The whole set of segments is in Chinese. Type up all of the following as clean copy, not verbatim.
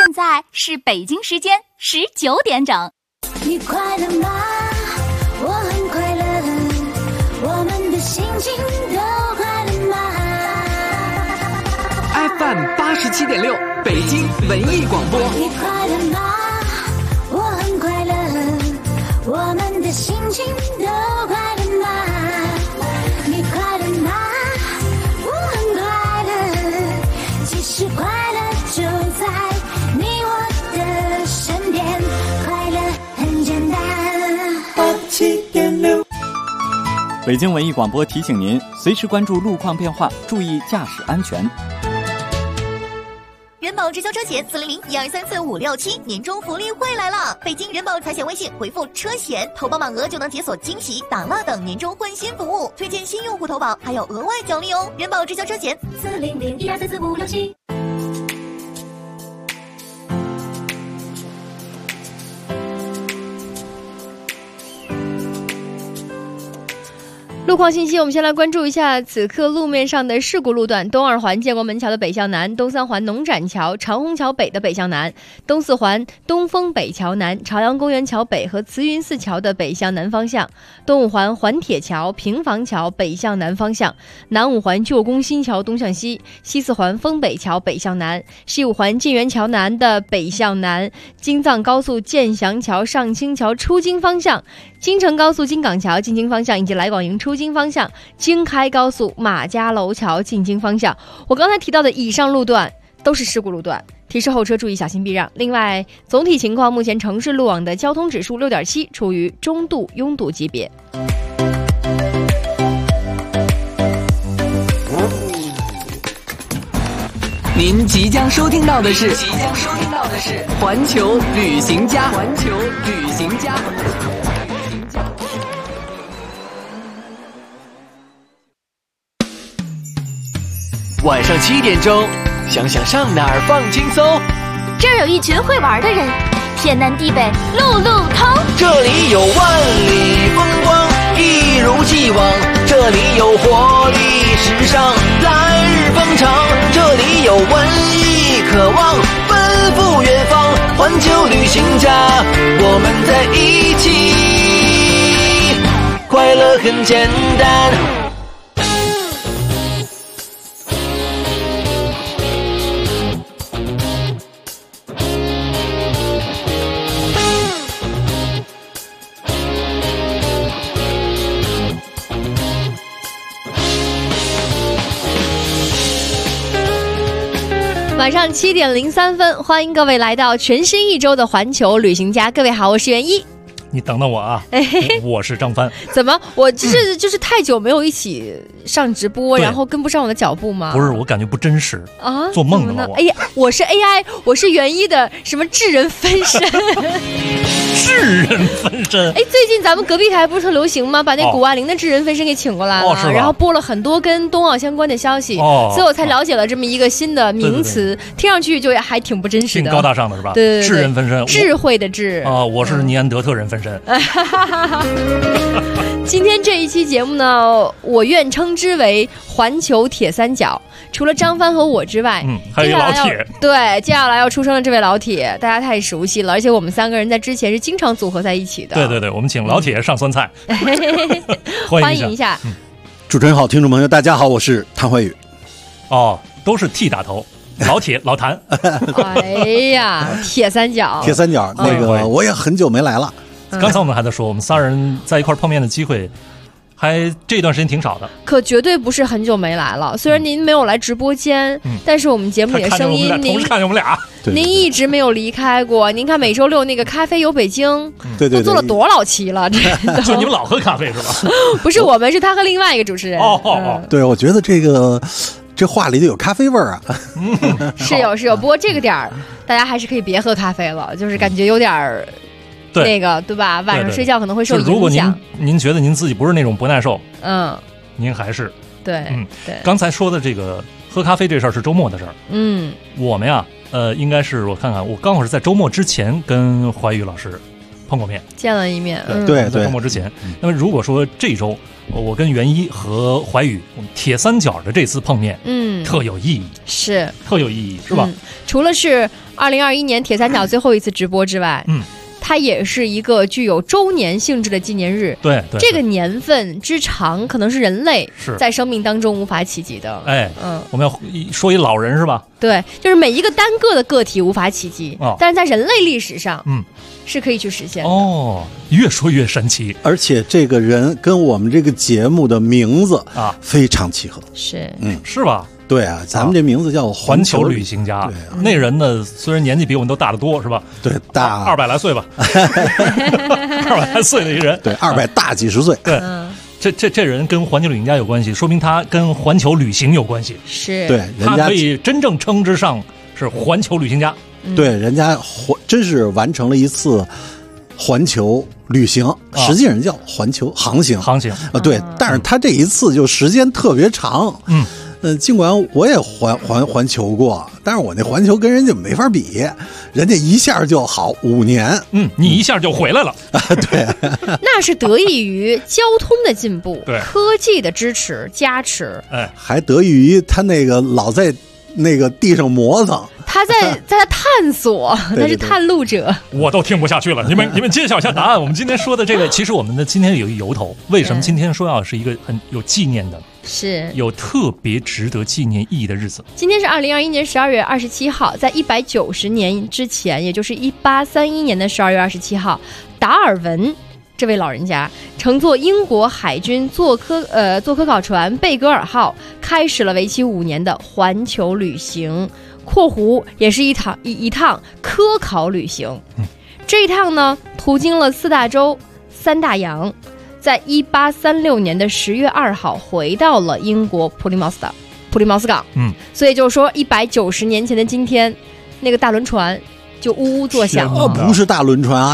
在是北京时间19点整。 你快乐吗？我很快乐，我们的心情都快乐吗 ？FM 87.6，北京文艺广播。 你快乐吗？我很快乐，我们的心情都快乐吗？你快乐吗？我很快乐，其实快乐就在你我的身边，快乐很简单。87.6， 北京文艺广播提醒您，随时关注路况变化，注意驾驶安全。 人保直销车险400-1234567年终福利会来了！北京人保财险微信回复车险，投保满额就能解锁惊喜、打蜡等年终换新服务，推荐新用户投保还有额外奖励哦！人保直销车险400-1234567。 路况信息，我们先来关注一下此刻路面上的事故路段：东二环建国门桥的北向南，东三环农展桥、长虹桥北的北向南，东四环东风北桥南、朝阳公园桥北和慈云寺桥的北向南方向，东五环环铁桥、平房桥北向南方向，南五环旧宫新桥东向西，西四环丰北桥北向南，西五环晋源桥南的北向南，京藏高速建祥桥、上清桥出京方向，京承高速京港桥进京方向以及来广营出京方向，京开高速马家楼桥进京方向。我刚才提到的以上路段都是事故路段，提示后车注意小心避让。另外，总体情况，目前城市路网的交通指数6.7，处于中度拥堵级别。 您即将收听到的是环球旅行家。晚上7点钟，想想上哪儿放轻松。 这儿有一群会玩的人，天南地北路路通。 这里有万里风光，一如既往。这里有活力时尚，来日方长。这里有文艺渴望，奔赴远方。环球旅行家，我们在一起，快乐很简单。 晚上7点03分，欢迎各位来到全新一周的环球旅行家。各位好，我是袁一。 你等等我啊，我是张帆。 怎么，我就是太久没有一起上直播，然后跟不上我的脚步吗？ 不是，我感觉不真实啊，做梦呢。 哎呀，我是 AI， 我是袁一的什么智人分身。 智人分身。 哎，最近咱们隔壁台不是特流行吗？把那谷爱凌的智人分身给请过来了，然后播了很多跟冬奥相关的消息，所以我才了解了这么一个新的名词，听上去就还挺不真实的， 挺高大上的是吧？ 对， 智人分身， 智慧的智啊，我是尼安德特人分身。 今天这一期节目呢，我愿称之为环球铁三角。除了张帆和我之外， 还有一个老铁。 对，接下来要出生的这位老铁，大家太熟悉了，而且我们3个人在之前是经常组合在一起的。 对对对，我们请老铁上酸菜， 欢迎一下。 主持人好，听众朋友大家好，我是谭怀宇。 哦，都是 T 打头。老铁老谭。 哎呀，铁三角， 那个我也很久没来了。 刚才我们还在说，我们仨人在一块碰面的机会还这段时间挺少的， 可绝对不是很久没来了。虽然您没有来直播间，但是我们节目里的声音， 同时看见我们俩， 您一直没有离开过。您看每周6那个咖啡有北京， 对， 都做了多老期了，真的。 就你们老喝咖啡是吧？ 不是我们，是他和另外一个主持人。 对，我觉得这话里头有咖啡味儿啊。 是有，不过这个点儿大家还是可以别喝咖啡了，就是感觉有点儿。那个对吧？晚上睡觉可能会受影响。 如果您觉得您自己不是那种不耐受，您还是对。 刚才说的这个喝咖啡这事儿是周末的事儿。我们呀，应该是我看看，我刚好是在周末之前跟怀宇老师碰过面， 见了一面。 对， 在周末之前。那么如果说这周我跟袁一和怀宇，我们铁三角的这次碰面，特有意义， 是特有意义，是吧？ 除了是2021年铁三角最后一次直播之外，它也是一个具有周年性质的纪念日。 对， 这个年份之长，可能是人类在生命当中无法企及的。 我们要说一老人是吧？ 对，就是每一个单个的个体无法企及，但是在人类历史上，是可以去实现的。 越说越神奇， 而且这个人跟我们这个节目的名字非常契合。 是， 是吧？ 对啊，咱们这名字叫环球旅行家。对，那人呢，虽然年纪比我们都大得多，是吧？ 对，大 200来岁吧，200来岁的一人。 对，200大几十岁。 对，这人跟环球旅行家有关系，说明他跟环球旅行有关系。 是， 对， 他可以真正称之上是环球旅行家。 对，人家真是完成了一次环球旅行，实际上叫环球航行。对，但是他这一次就时间特别长。尽管我也环球过，但是我那环球跟人家没法比，人家一下就好5年。 你一下就回来了。 对， 那是得益于交通的进步， 对， 科技的支持加持， 还得益于他那个老在那个地上磨蹭。 他在探索，他是探路者。 我都听不下去了，你们揭晓一下答案。我们今天说的这个，其实我们的今天有一由头，为什么今天说要是一个很有纪念的， 是有特别值得纪念意义的日子？ 今天是2021年12月27号，在190年之前，也就是1831年的12月27号，达尔文这位老人家乘坐英国海军做科考船贝格尔号，开始了为期5年的环球旅行。括弧也是一趟科考旅行。这一趟呢，途经了4大洲、3大洋，在1836年的10月2号回到了英国普利茅斯港。所以就是说190年前的今天，那个大轮船就呜呜作响了。 不是大轮船啊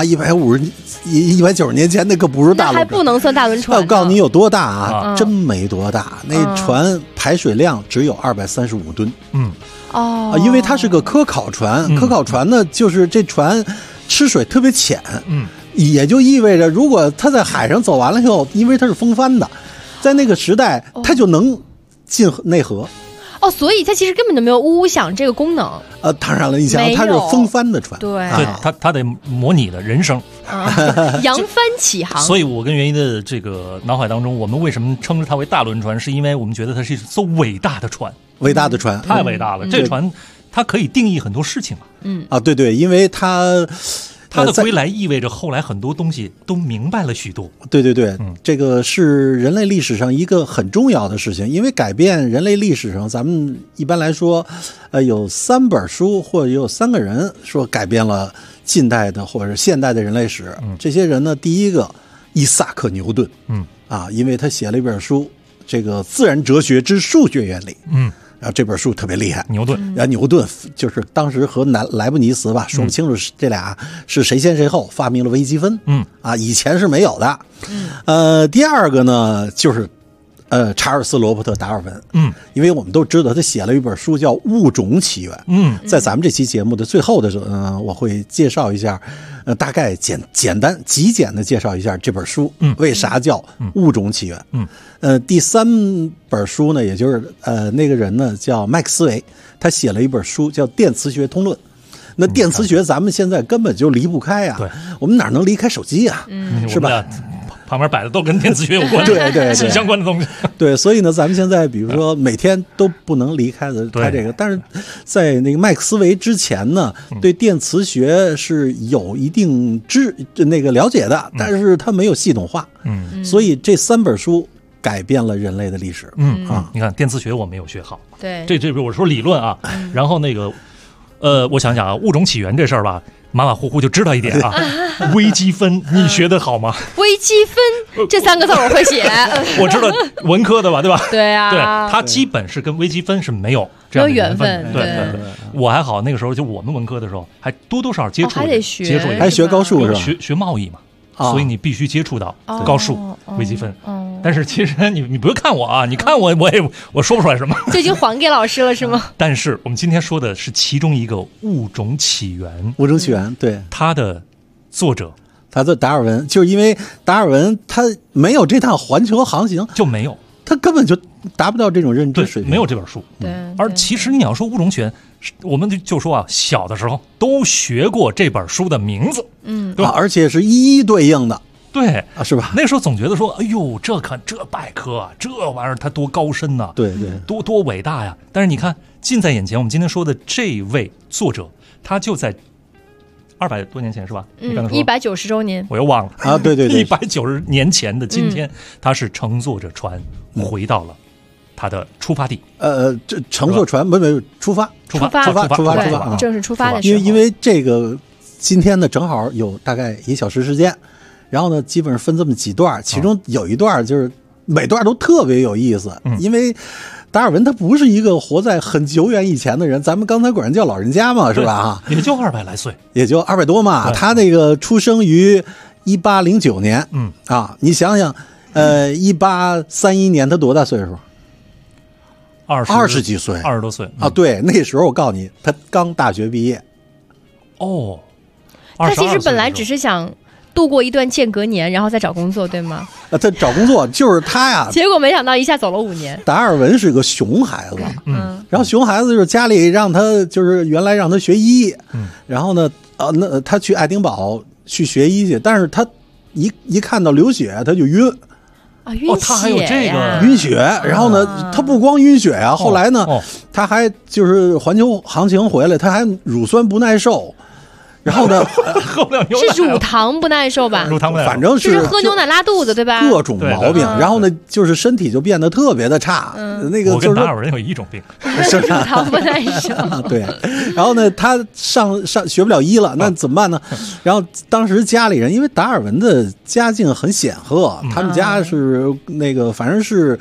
，190年前那可不是大轮船， 那还不能算大轮船。 我告诉你有多大啊，真没多大。那船排水量只有235吨。因为它是个科考船，科考船呢，就是这船吃水特别浅，也就意味着如果它在海上走完了以后，因为它是风帆的，在那个时代它就能进内河。 所以它其实根本就没有呜呜响这个功能。 当然了，你想它是风帆的船， 对， 它得模拟的人声， 扬帆起航。 所以我跟袁一的这个脑海当中，我们为什么称之它为大轮船，是因为我们觉得它是一艘伟大的船。 伟大的船， 太伟大了！这船它可以定义很多事情对，因为它的归来意味着后来很多东西都明白了许多。 对，这个是人类历史上一个很重要的事情，因为改变人类历史上，咱们一般来说，有3本书或者有3个人说改变了近代的或者是现代的人类史。这些人呢，第一个伊萨克·牛顿，因为他写了一本书，这个《自然哲学之数学原理》。然后这本书特别厉害， 牛顿就是当时和莱布尼茨吧，说不清楚这俩是谁先谁后，发明了微积分。以前是没有的。第二个呢，就是查尔斯·罗伯特·达尔文。因为我们都知道他写了一本书叫《物种起源》。在咱们这期节目的最后的时候，我会介绍一下，大概简单极简的介绍一下这本书，为啥叫物种起源。第3本书呢，也就是那个人呢叫麦克斯韦，他写了一本书叫《电磁学通论》。那电磁学咱们现在根本就离不开啊，我们哪能离开手机啊？是吧？ 旁边摆的都跟电磁学有关， 对相关的东西。 对，所以呢，咱们现在比如说每天都不能离开它这个，但是在那个麦克斯韦之前呢，对电磁学是有一定了解的，但是它没有系统化。所以这3本书改变了人类的历史。 你看电磁学我没有学好， 对， 这我说理论啊，然后那个我想想啊，物种起源这事儿吧，马马虎虎就知道一点啊。微积分你学得好吗？ 微积分这3个字我会写。 我知道文科的吧，对吧？ 对啊， 对，它基本是跟微积分是没有这样的缘分。对，我还好，那个时候就我们文科的时候还多多少少接触， 还得学， 还学高数是吧？ 学贸易嘛。所以你必须接触到高数、微积分。但是其实你不用看我啊，你看我说不出来什么。 就已经还给老师了是吗？ 但是我们今天说的是其中一个物种起源。 物种起源，对， 它的作者他的达尔文，就是因为达尔文他没有这趟环球航行就没有， 他根本就达不到这种认知水平， 没有这本书。 对， 而其实你要说物种起源，我们就说啊，小的时候都学过这本书的名字，对吧？ 而且是一一对应的。 对啊，是吧？ 那时候总觉得说，哎呦，这百科啊，这玩意儿它多高深呐， 对， 多伟大呀！但是你看，近在眼前，我们今天说的这位作者，他就在200多年前，是吧？你刚才说 190周年， 我又忘了啊，对 ，190年前的今天，他是乘坐着船回到了他的出发地。 这乘坐船没出发， 正是出发的时候。 因为这个今天呢，正好有大概1小时时间。然后呢，基本上分这么几段，其中有一段就是每段都特别有意思，因为达尔文他不是一个活在很久远以前的人，咱们刚才管人叫老人家嘛，是吧？ 也就200来岁， 也就200多嘛。他那个出生于1809年，你想想，1831年他多大岁数？20几岁 ，20多岁啊。对，那时候我告诉你，他刚大学毕业。 哦， 他其实本来只是想度过一段间隔年，然后再找工作，对吗？ 他找工作就是他呀， 结果没想到一下走了5年。 达尔文是个熊孩子，然后熊孩子就是家里让他就是原来让他学医，然后呢，那他去爱丁堡去学医去，但是他一看到流血他就晕。 晕血他还有这个晕血，然后呢，他不光晕血呀，后来呢，他还就是环球航行回来，他还乳酸不耐受。然后呢， 喝不了牛奶， 是乳糖不耐受吧？ 乳糖不耐受， 反正就是喝牛奶拉肚子，对吧？ 各种毛病。然后呢，就是身体就变得特别的差。那个我跟达尔文有一种病， 是乳糖不耐受。 对。然后呢，他上学不了医了，那怎么办呢？然后当时家里人，因为达尔文的家境很显赫，他们家是那个反正是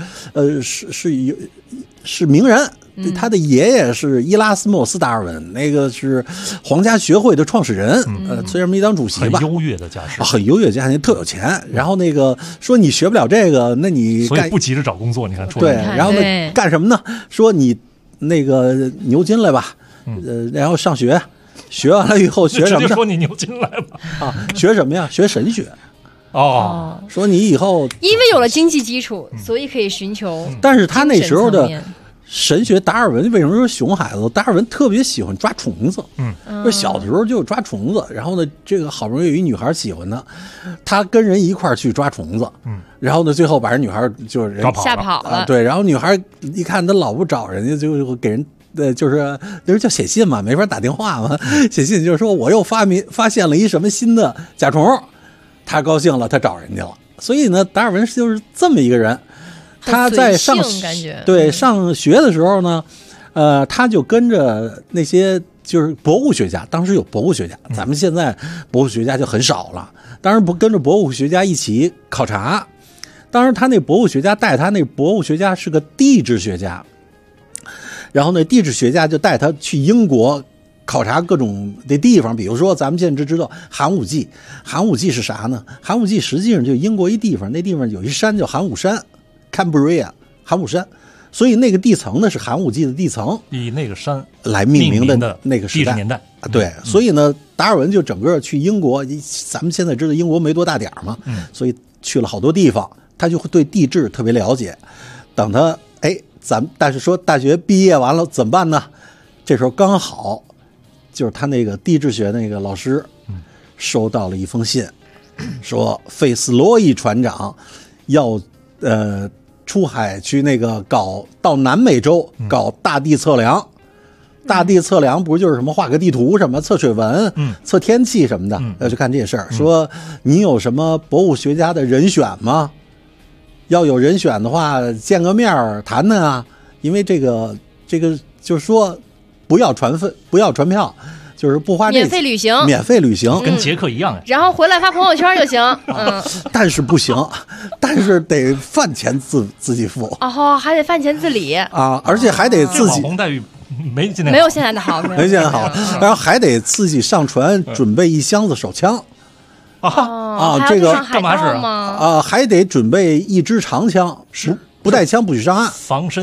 是名人。他的爷爷是伊拉斯莫斯·达尔文，那个是皇家学会的创始人，虽然没当主席吧， 很优越的家世， 很优越家庭，特有钱。然后那个说你学不了这个，那你所以不急着找工作，你看出来对，然后呢干什么呢？说你那个牛津来吧，然后上学，学完了以后学什么呢？ 说你牛津来吧学什么呀？学神学。说你以后因为有了经济基础，所以可以寻求。 但是他那时候的神学，达尔文为什么说熊孩子？达尔文特别喜欢抓虫子，就小的时候就抓虫子，然后呢，这个好不容易有一女孩喜欢他跟人一块儿去抓虫子，然后呢，最后把人女孩就是吓跑了， 对，然后女孩一看他老不找人家，就给人。就是那时候叫写信嘛，没法打电话嘛，写信就是说我又发现了一什么新的甲虫，他高兴了，他找人家了。所以呢，达尔文就是这么一个人。他在上学的时候呢，他就跟着那些就是博物学家，当时有博物学家，咱们现在博物学家就很少了。当然不跟着博物学家一起考察，当时他那博物学家带他那博物学家是个地质学家，然后呢，地质学家就带他去英国考察各种的地方，比如说咱们现在知道寒武纪，寒武纪是啥呢？寒武纪实际上就英国一地方，那地方有一山叫寒武山。Cambria 寒武山，所以那个地层呢是寒武纪的地层， 以那个山来命名的那个时代年代。 对，所以呢，达尔文就整个去英国，咱们现在知道英国没多大点嘛，所以去了好多地方，他就会对地质特别了解。等他但是说大学毕业完了怎么办呢？这时候刚好就是他那个地质学那个老师收到了一封信，说费斯罗伊船长要出海去那个到南美洲搞大地测量，大地测量不就是什么画个地图什么测水文，测天气什么的，要去干这些事儿。说你有什么博物学家的人选吗？要有人选的话，见个面谈谈啊。因为这个就是说不要船票。就是不花免费旅行， 跟捷克一样然后回来发朋友圈就行。 但是不行，但是得饭钱自己付。 还得饭钱自理啊，而且还得自己。 网红待遇没有现在的好， 没现在好。然后还得自己上船准备一箱子手枪。这个干嘛使还得准备一支长枪，不带枪不许上岸， 防身用的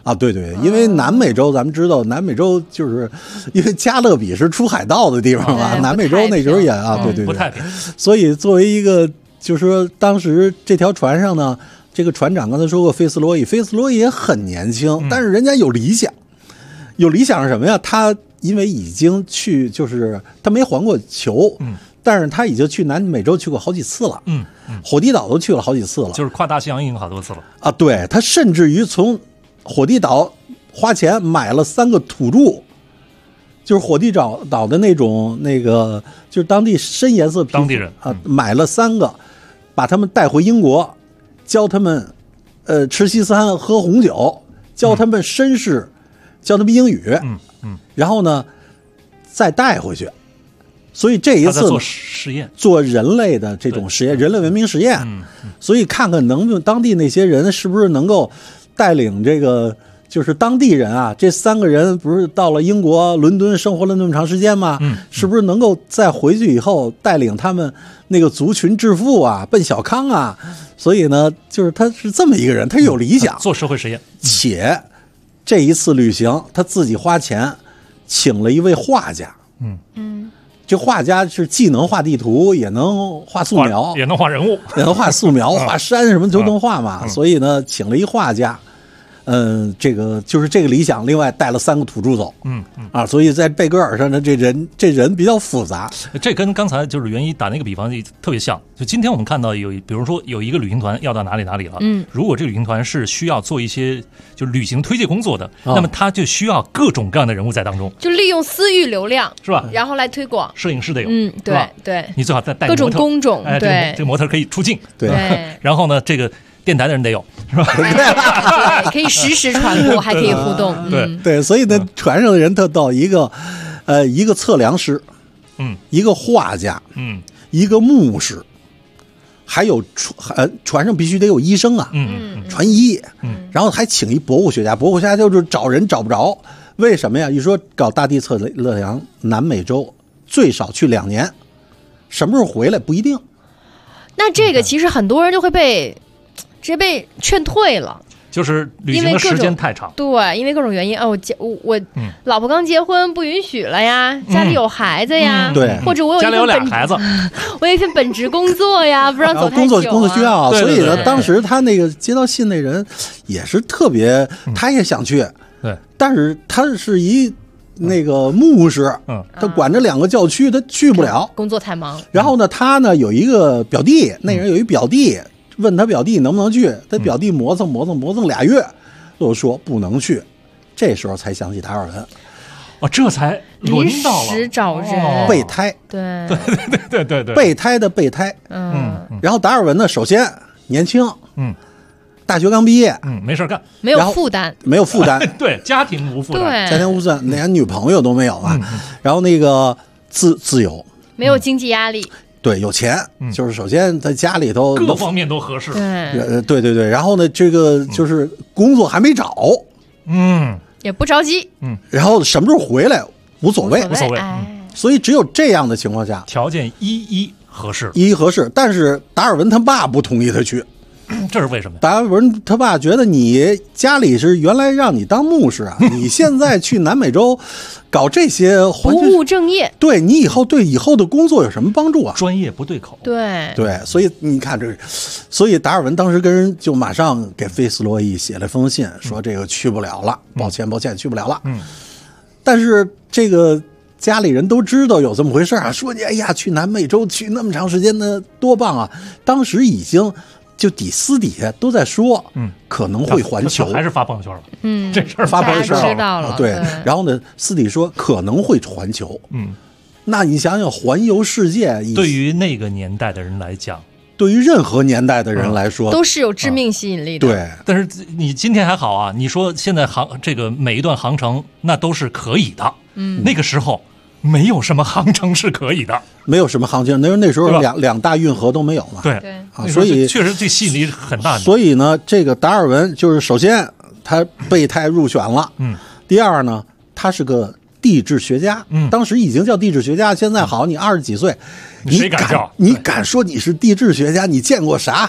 啊，对对，因为南美洲咱们知道，南美洲就是因为加勒比是出海盗的地方嘛，南美洲那时候也啊，对对对， 不太平。 所以作为一个，就是说当时这条船上呢，这个船长刚才说过费斯罗伊也很年轻，但是人家有理想，有理想是什么呀？他因为已经去，就是他没环过球，但是他已经去南美洲去过好几次了，火地岛都去了好几次了， 就是跨大西洋已经好多次了啊。对，他甚至于从火地岛花钱买了3个土著，就是火地岛的那种就是当地深颜色皮肤当地人啊，买了3个，把他们带回英国，教他们吃西餐喝红酒，教他们绅士，教他们英语，然后呢再带回去。所以这一次做实验， 做人类的这种实验，人类文明实验，所以看看能不能当地那些人是不是能够带领这个，就是当地人啊，这3个人不是到了英国伦敦生活了那么长时间吗？是不是能够再回去以后带领他们那个族群致富啊，奔小康啊？所以呢，就是他是这么一个人，他有理想， 做社会实验， 且这一次旅行他自己花钱请了一位画家，这画家是既能画地图，也能画素描， 也能画人物， 也能画素描，画山什么都能画嘛。所以呢，请了一画家。这个就是这个理想，另外带了3个土著走，所以在贝格尔上呢，这人比较复杂。 这跟刚才就是袁一打那个比方特别像。就今天我们看到比如说有一个旅行团要到哪里了，如果这个旅行团是需要做一些就旅行推介工作的，那么他就需要各种各样的人物在当中， 就利用私域流量是吧？ 然后来推广， 摄影师得有， 对对， 你最好再带各种工种，对， 这个模特可以出镜， 对， 然后呢这个。电台的人得有，是吧？ 可以实时传播，还可以互动。 对，所以呢，船上的人特逗，一个测量师，一个画家，一个牧师，还有船上必须得有医生啊，船医，然后还请一博物学家，博物学家就是找人找不着，为什么呀？一说搞大地测量南美洲，最少去2年，什么时候回来不一定。 那这个其实很多人就会直接被劝退了， 就是旅行的时间太长。 对，因为各种原因啊，我老婆刚结婚不允许了呀，家里有孩子呀， 对， 或者我有家里有2孩子， 我有一份本职工作呀，不让走太久， 工作需要， 对所以呢，当时他那个接到信那人也是特别，他也想去， 对， 但是他是那个牧师，他管着2个教区，他去不了， 工作太忙。 然后呢，他呢有一个表弟，那人有一表弟。问他表弟能不能去，他表弟磨蹭2月，就说不能去。这时候才想起达尔文， 这才轮到了临时找人备胎， 对， 备胎的备胎，然后达尔文呢，首先年轻，大学刚毕业， 没事干， 没有负担， 对，家庭无负担， 家庭无负担，连女朋友都没有啊，然后那个自由， 没有经济压力。 对，有钱，就是首先在家里头各方面都合适。 对，然后呢，这个就是工作还没找， 也不着急， 然后什么时候回来无所谓，所以只有这样的情况下， 条件一合适， 但是达尔文他爸不同意他去。 这是为什么？ 达尔文他爸觉得你家里是原来让你当牧师啊，你现在去南美洲搞这些不务正业， 对你对以后的工作有什么帮助啊？ 专业不对口。 对， 所以你看这个，所以达尔文当时跟人就马上给费斯罗伊写了封信，说这个去不了了，抱歉，去不了了。但是这个家里人都知道有这么回事啊，说你哎呀，去南美洲去那么长时间呢，多棒啊！当时已经。就私底下都在说，可能会环球， 还是发朋友圈了，这事儿发朋友圈知道了， 对。然后呢，私底说可能会环球，那你想想，环游世界， 对于那个年代的人来讲， 对于任何年代的人来说， 都是有致命吸引力的。 对， 但是你今天还好啊，你说现在这个每一段航程那都是可以的，那个时候。没有什么航程是可以的， 没有什么航程，那时候两大运河都没有嘛。 对啊，所以确实这吸引力很大的。 所以呢，这个达尔文就是首先他备胎入选了，第二呢，他是个地质学家，当时已经叫地质学家，现在好，你20几岁， 谁敢叫？ 你敢说你是地质学家？你见过啥？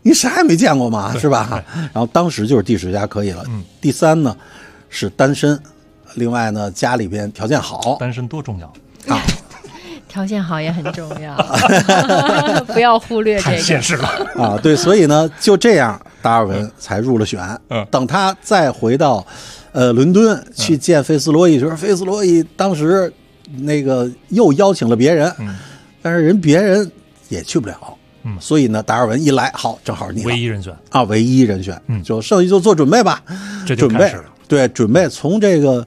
你啥也没见过嘛，是吧？然后当时就是第10家可以了。第3呢是单身，另外呢家里边条件好。 单身多重要啊！ 条件好也很重要，不要忽略这个。 太现实了啊！对，所以呢就这样，达尔文才入了选。等他再回到伦敦去见费斯罗伊时候，费斯罗伊当时那个又邀请了别人，但是别人也去不了。所以呢，达尔文一来，好，正好你唯一人选啊，唯一人选，就剩下就做准备吧， 这就开始了。 对，准备从这个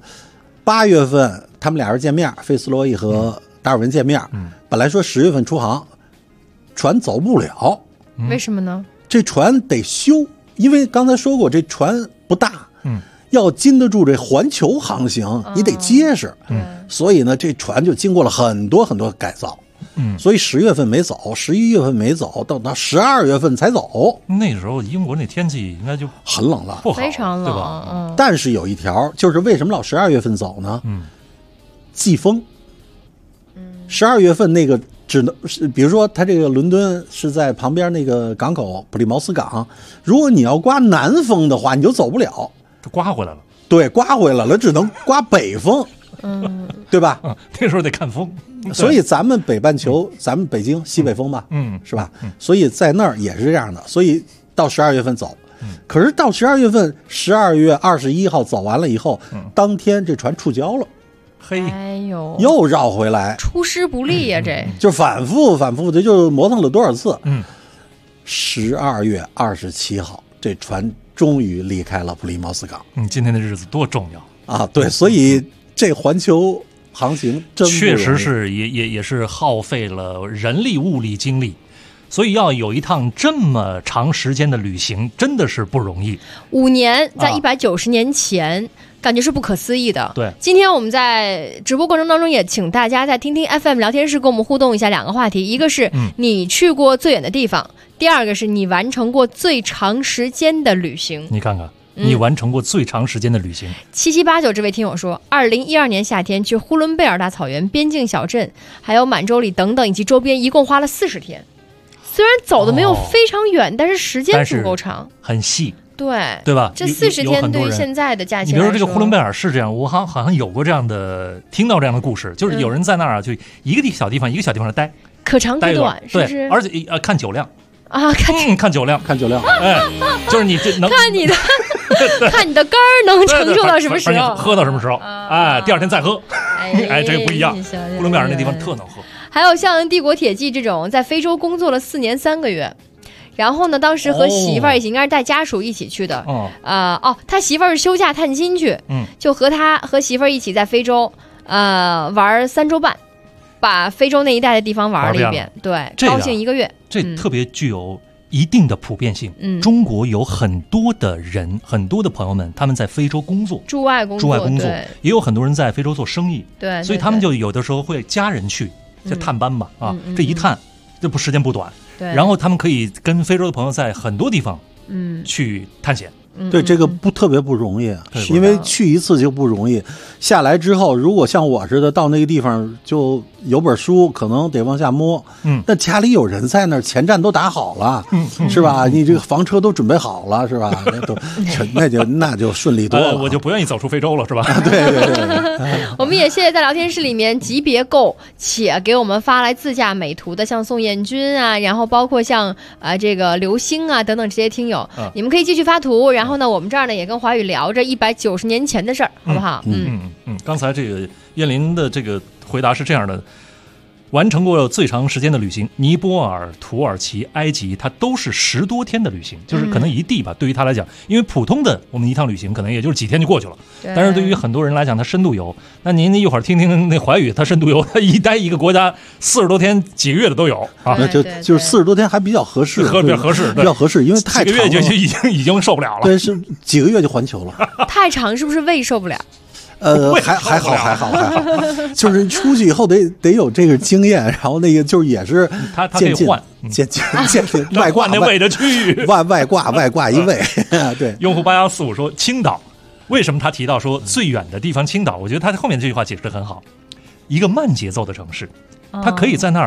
8月份他们俩人见面，费斯罗伊和达尔文见面，本来说10月份出航，船走不了， 为什么呢？ 这船得修，因为刚才说过，这船不大，要经得住这环球航行，你得结实，所以呢，这船就经过了很多很多改造。所以10月份没走，11月份没走，等到12月份才走。 那时候英国那天气应该就很冷了， 不好， 非常冷， 对吧？ 但是有一条，就是为什么老12月份走呢？季风。12月份那个只能，比如说它这个伦敦是在旁边那个港口普利茅斯港，如果你要刮南风的话，你就走不了， 就刮回来了。 对，刮回来了，只能刮北风。对吧？ 那时候得看风， 所以咱们北半球，咱们北京西北风嘛，是吧？所以在那儿也是这样的。所以到12月份走，可是到12月份，12月21号走完了以后，当天这船触礁了， 嘿， 哎呦， 又绕回来， 出师不利呀，这就反复的就磨蹭了多少次。12月27号，这船终于离开了普利茅斯港。 今天的日子多重要啊！对，所以。这环球航行真确实是也是耗费了人力、物力、精力，所以要有一趟这么长时间的旅行，真的是不容易。 5年，在190年前，感觉是不可思议的。 对， 今天我们在直播过程当中也请大家在听听 FM 聊天室跟我们互动一下2个话题，一个是你去过最远的地方，第二个是你完成过最长时间的旅行。 你看看。你完成过最长时间的旅行 ？7789这位听友说，2012年夏天去呼伦贝尔大草原、边境小镇，还有满洲里等等以及周边，一共花了40天。虽然走的没有非常远，但是时间足够长， 很细， 对吧？ 这40天对于现在的价钱， 你比如说这个呼伦贝尔是这样，我好像有过这样的，听到这样的故事，就是有人在那儿就一个小地方待， 可长可短，是不是？ 而且看酒量。看酒量，哎，就是你这能看你的，看你的肝儿能承受到什么时候， 喝到什么时候，哎，第二天再喝，哎，这个不一样。呼伦贝尔那地方特能喝。 还有像帝国铁骑这种，在非洲工作了4年3个月，然后呢，当时和媳妇儿一起，应该是带家属一起去的。他媳妇儿是休假探亲去，就和媳妇儿一起在非洲，玩3周半。把非洲那一带的地方玩了一遍，对，高兴1个月。 这特别具有一定的普遍性。中国有很多的人，很多的朋友们，他们在非洲工作， 驻外工作， 也有很多人在非洲做生意， 对， 所以他们就有的时候会家人去，就探班吧，这一探，这时间不短， 对， 然后他们可以跟非洲的朋友在很多地方，去探险。 对，这个特别不容易，因为去一次就不容易，下来之后，如果像我似的到那个地方，就有本书，可能得往下摸。那家里有人在那儿，前站都打好了，是吧？你这个房车都准备好了，是吧？那就顺利多了。 我就不愿意走出非洲了，是吧？ 对。 我们也谢谢在聊天室里面级别够且给我们发来自驾美图的，像宋彦军啊，然后包括像这个刘星啊等等这些听友，你们可以继续发图，然后呢，我们这儿呢也跟华宇聊着190年前的事儿，好不好？ 刚才这个燕林的这个回答是这样的：完成过最长时间的旅行，尼泊尔、土耳其、埃及，它都是10多天的旅行，就是可能一地吧。对于他来讲，因为普通的我们一趟旅行可能也就是几天就过去了，但是对于很多人来讲，他深度游。那您一会儿听听那怀宇，他深度游，他一待一个国家40多天、几个月的都有啊。 那就是40多天还比较合适， 比较合适， 因为太长了， 几个月就已经受不了了。 对，是几个月就环球了。 太长是不是胃受不了？ 还好，就是出去以后得有这个经验，然后那个就是也是他可以换， 外挂那位的区域， 外挂一位。对， 用户8845说青岛，为什么他提到说最远的地方青岛？我觉得他后面这句话解释得很好，一个慢节奏的城市，他可以在那儿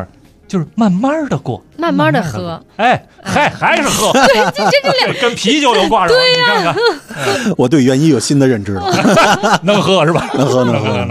就是慢慢的过， 慢慢的喝。 哎，还是喝。 对，这两跟啤酒有挂上。 对呀， 你看看， 我对原因有新的认知了。 能喝是吧？ 能喝。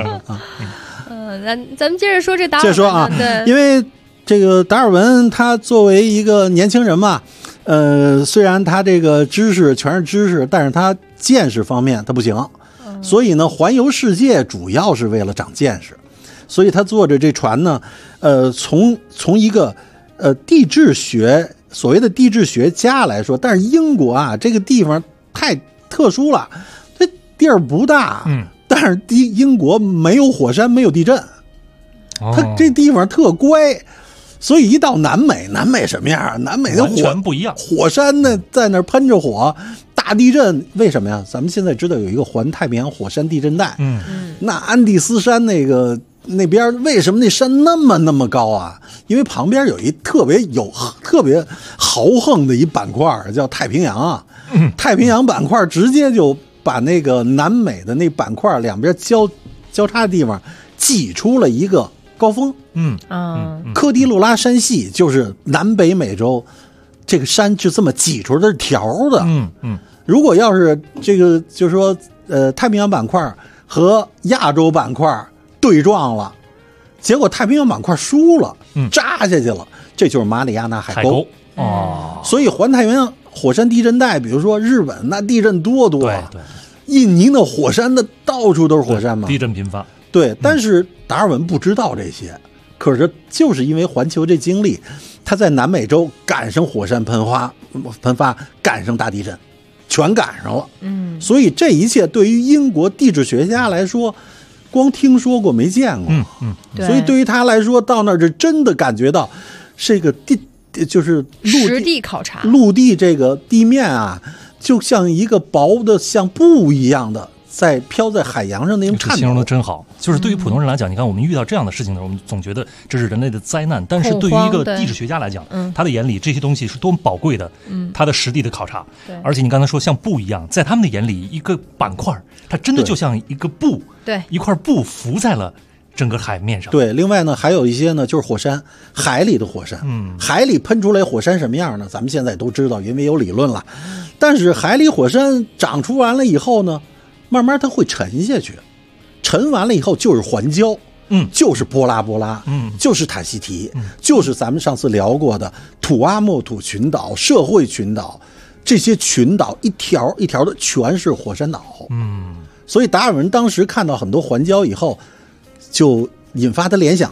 咱们接着说这达尔文。 接着说啊， 对， 因为这个达尔文他作为一个年轻人嘛，虽然他这个知识全是知识，但是他见识方面他不行，所以呢，环游世界主要是为了长见识。所以他坐着这船呢，从一个地质学所谓的地质学家来说，但是英国啊这个地方太特殊了，这地儿不大，但是英国没有火山，没有地震，它这地方特乖。所以一到南美什么样？南美的完全不一样， 火山呢在那喷着火，大地震为什么呀？咱们现在知道有一个环太平洋火山地震带，那安第斯山那边为什么那山那么高啊？因为旁边有一特别豪横的一板块叫太平洋啊，太平洋板块直接就把那个南美的那板块两边交叉的地方挤出了一个高峰，科迪路拉山系就是南北美洲这个山就这么挤出的条的，如果要是这个就是说太平洋板块和亚洲板块对撞了，结果太平洋板块输了，扎下去了，这就是马里亚纳海沟。所以环太平洋火山地震带，比如说日本那地震多，对，印尼的火山的到处都是火山嘛， 地震频发。 对，但是达尔文不知道这些，可是就是因为环球这经历，他在南美洲赶上火山喷发，赶上大地震，全赶上了。所以这一切对于英国地质学家来说，光听说过没见过，所以对于他来说，到那儿就真的感觉到这个就是实地考察， 陆地这个地面啊，就像一个薄的像布一样的飘在海洋上那种颤抖。 形容的真好。就是对于普通人来讲，你看我们遇到这样的事情的时候，我们总觉得这是人类的灾难，但是对于一个地质学家来讲，他的眼里这些东西是多么宝贵的，他的实地的考察。而且你刚才说像布一样，在他们的眼里，一个板块它真的就像一个布，一块布浮在了整个海面上。 对，另外呢，还有一些呢，就是火山，海里的火山，海里喷出来火山什么样呢？咱们现在都知道，因为有理论了。但是海里火山长出完了以后呢，慢慢它会沉下去，沉完了以后就是环礁，就是波拉，就是塔希提，就是咱们上次聊过的土阿莫土群岛、社会群岛，这些群岛一条一条的全是火山岛。所以达尔文当时看到很多环礁以后，就引发他联想。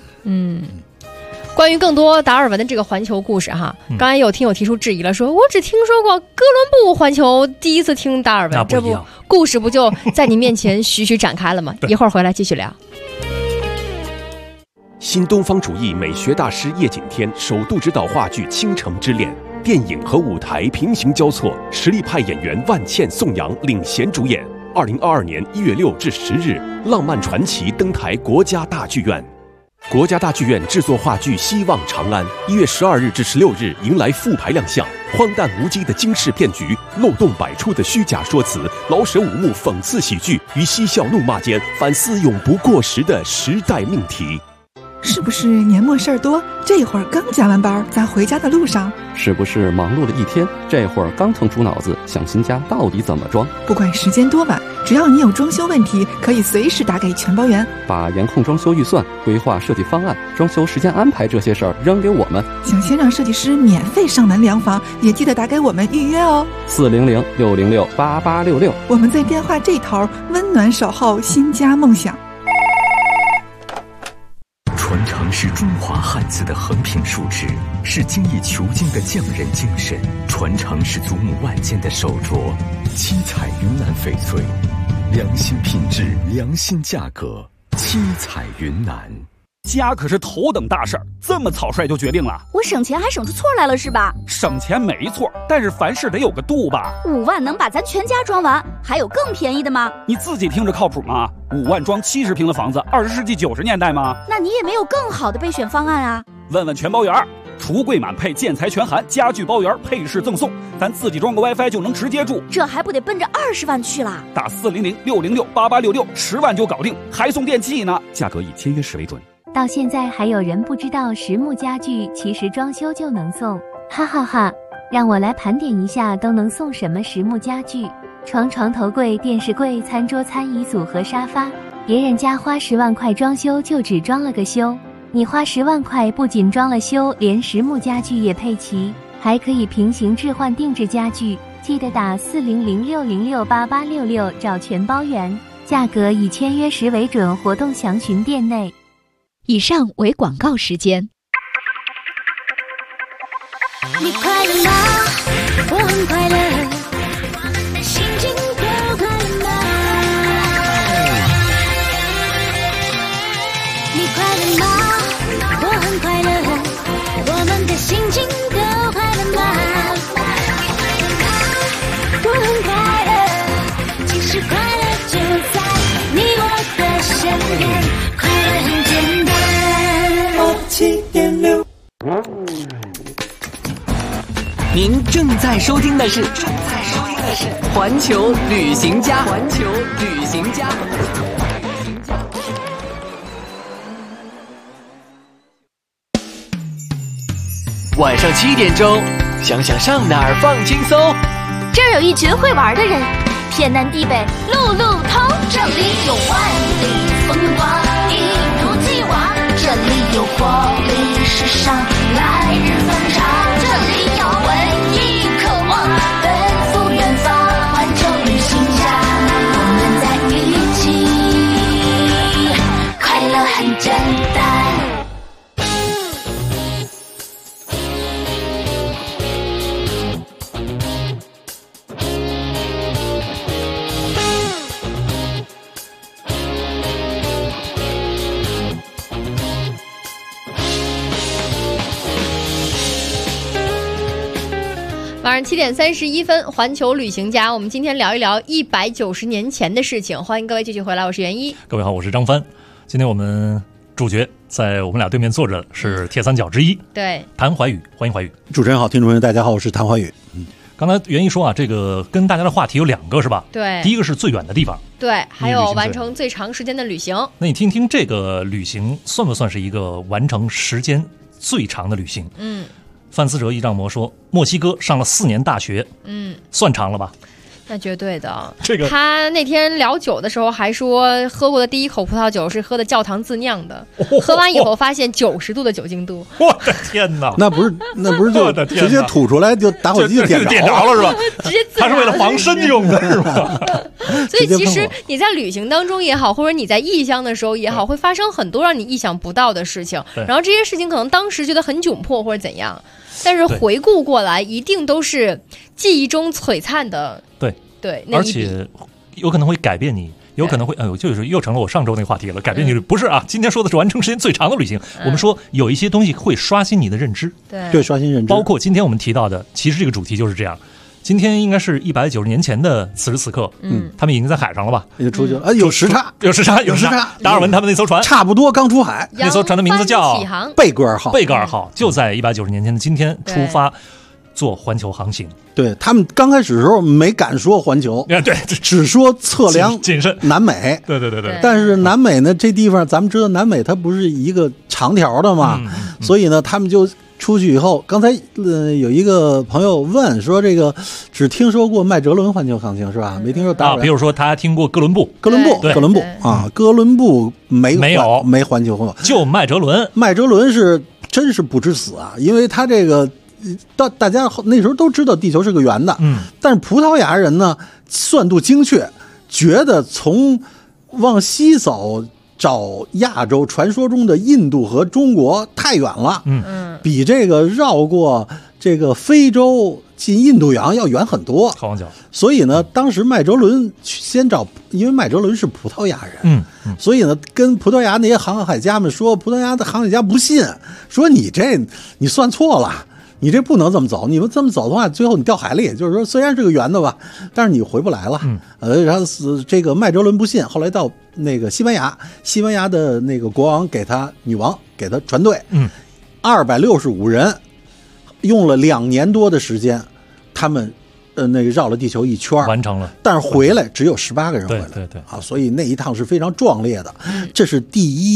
关于更多达尔文的这个环球故事哈，刚才有听友提出质疑了，说我只听说过哥伦布环球，第一次听达尔文，这不故事不就在你面前徐徐展开了吗？一会儿回来继续聊。 新东方主义美学大师叶景天首度执导话剧《倾城之恋》，电影和舞台平行交错，实力派演员万茜、宋阳领衔主演。2022年1月6至10日，浪漫传奇登台国家大剧院。国家大剧院制作话剧《希望长安》，1月12日至16日迎来复排亮相。荒诞无稽的惊世骗局，漏洞百出的虚假说辞，老舍五幕讽刺喜剧与嬉笑怒骂间反思永不过时的时代命题。 是不是年末事儿多？这会儿刚加完班，在回家的路上。 是不是忙碌了一天？这会儿刚腾出脑子，想新家到底怎么装？ 不管时间多晚，只要你有装修问题，可以随时打给全包员。 把严控装修预算、规划设计方案、装修时间安排这些事儿扔给我们。 想先让设计师免费上门量房，也记得打给我们预约哦。 400-606-8866， 我们在电话这头温暖守候新家梦想。 传承是中华汉字的横平竖直，是精益求精的匠人精神；传承是祖母万件的手镯，七彩云南翡翠，良心品质，良心价格，七彩云南。 家可是头等大事儿，这么草率就决定了？ 我省钱还省出错来了是吧？ 省钱没错，但是凡事得有个度吧。 5万能把咱全家装完，还有更便宜的吗？ 你自己听着靠谱吗？5万装70平的房子，20世纪90年代吗？ 那你也没有更好的备选方案啊？ 问问全包园，橱柜满配，建材全含，家具包圆，配饰赠送，咱自己装个 WiFi 就能直接住， 这还不得奔着20万去啦？ 打400-606-8866，10万就搞定，还送电器呢。 价格以签约时为准。 到现在还有人不知道实木家具其实装修就能送，哈哈哈！让我来盘点一下都能送什么实木家具：床、床头柜、电视柜、餐桌、餐椅组和沙发。别人家花10万块装修就只装了个修，你花10万块不仅装了修，连实木家具也配齐，还可以平行置换定制家具。记得打4006068866找全包圆，价格以签约时为准，活动详询店内。 以上为广告时间。 你快乐吗？我很快乐，心情都快乐吗？你快乐吗？我很快乐，我们的心情都快乐吗？我很快乐，其实快乐就在你我的身边，快乐很简单。7.6。 您正在收听的是环球旅行家。环球旅行家。晚上7点钟，想想上哪儿放轻松。 这儿有一群会玩的人，天南地北路路通。这里有万里风光，一如既往。这里有活力时尚，来日方长。这里有文艺渴望，奔赴远方。环球旅行家，我们在一起，快乐很简单。 晚上7点31分，环球旅行家，我们今天聊一聊190年前的事情。欢迎各位继续回来，我是袁一。 各位好，我是张帆。今天我们主角在我们俩对面坐着的是铁三角之一， 对， 谭怀宇，欢迎怀宇。 主持人好，听众朋友大家好，我是谭怀宇。 刚才袁一说啊，这个跟大家的话题有2个是吧？ 对， 第一个是最远的地方， 对，还有完成最长时间的旅行。 那你听听这个旅行算不算是一个完成时间最长的旅行？范思哲一丈魔说，墨西哥上了4年大学，算长了吧？ 那绝对的。 这个他那天聊酒的时候还说，喝过的第一口葡萄酒是喝的教堂自酿的，喝完以后发现90度的酒精度。 我的天哪！ 那不是就直接吐出来就打火机就点着了是吧？ 直接它是为了防身用的是吧？ 所以其实你在旅行当中也好，或者你在异乡的时候也好，会发生很多让你意想不到的事情。然后这些事情可能当时觉得很窘迫或者怎样，但是回顾过来，一定都是记忆中璀璨的。对， 而且有可能会改变你，有可能会就是又成了我上周那个话题了，改变你不是啊？今天说的是完成时间最长的旅行。我们说有一些东西会刷新你的认知， 对，刷新认知。 包括今天我们提到的，其实这个主题就是这样。今天应该是190年前的此时此刻，他们已经在海上了吧？ 已经出去了，有时差。 达尔文他们那艘船差不多刚出海， 那艘船的名字叫贝格尔号。 贝格尔号就在190年前的今天出发。做环球航行， 对他们刚开始的时候没敢说环球， 对， 只说测量谨慎南美， 对。 但是南美呢，这地方咱们知道，南美它不是一个长条的嘛，所以呢，他们就出去以后，刚才有一个朋友问说，这个只听说过麦哲伦环球航行是吧？没听说达尔文。 比如说他听过哥伦布啊，哥伦布没环球， 就麦哲伦是真是不知死啊，因为他这个。大家那时候都知道地球是个圆的，但是葡萄牙人呢算度精确，觉得从往西走找亚洲传说中的印度和中国太远了，比这个绕过这个非洲进印度洋要远很多。所以呢，当时麦哲伦先找，因为麦哲伦是葡萄牙人，所以呢，跟葡萄牙那些航海家们说，葡萄牙的航海家不信，说你算错了。你这不能这么走，你们这么走的话，最后你掉海里。就是说，虽然是个圆的吧，但是你回不来了。然后这个麦哲伦不信，后来到那个西班牙的那个国王女王给他船队，265人，用了2年多的时间，他们那个绕了地球一圈完成了， 但是回来只有18个人回来， 对啊，所以那一趟是非常壮烈的。这是第一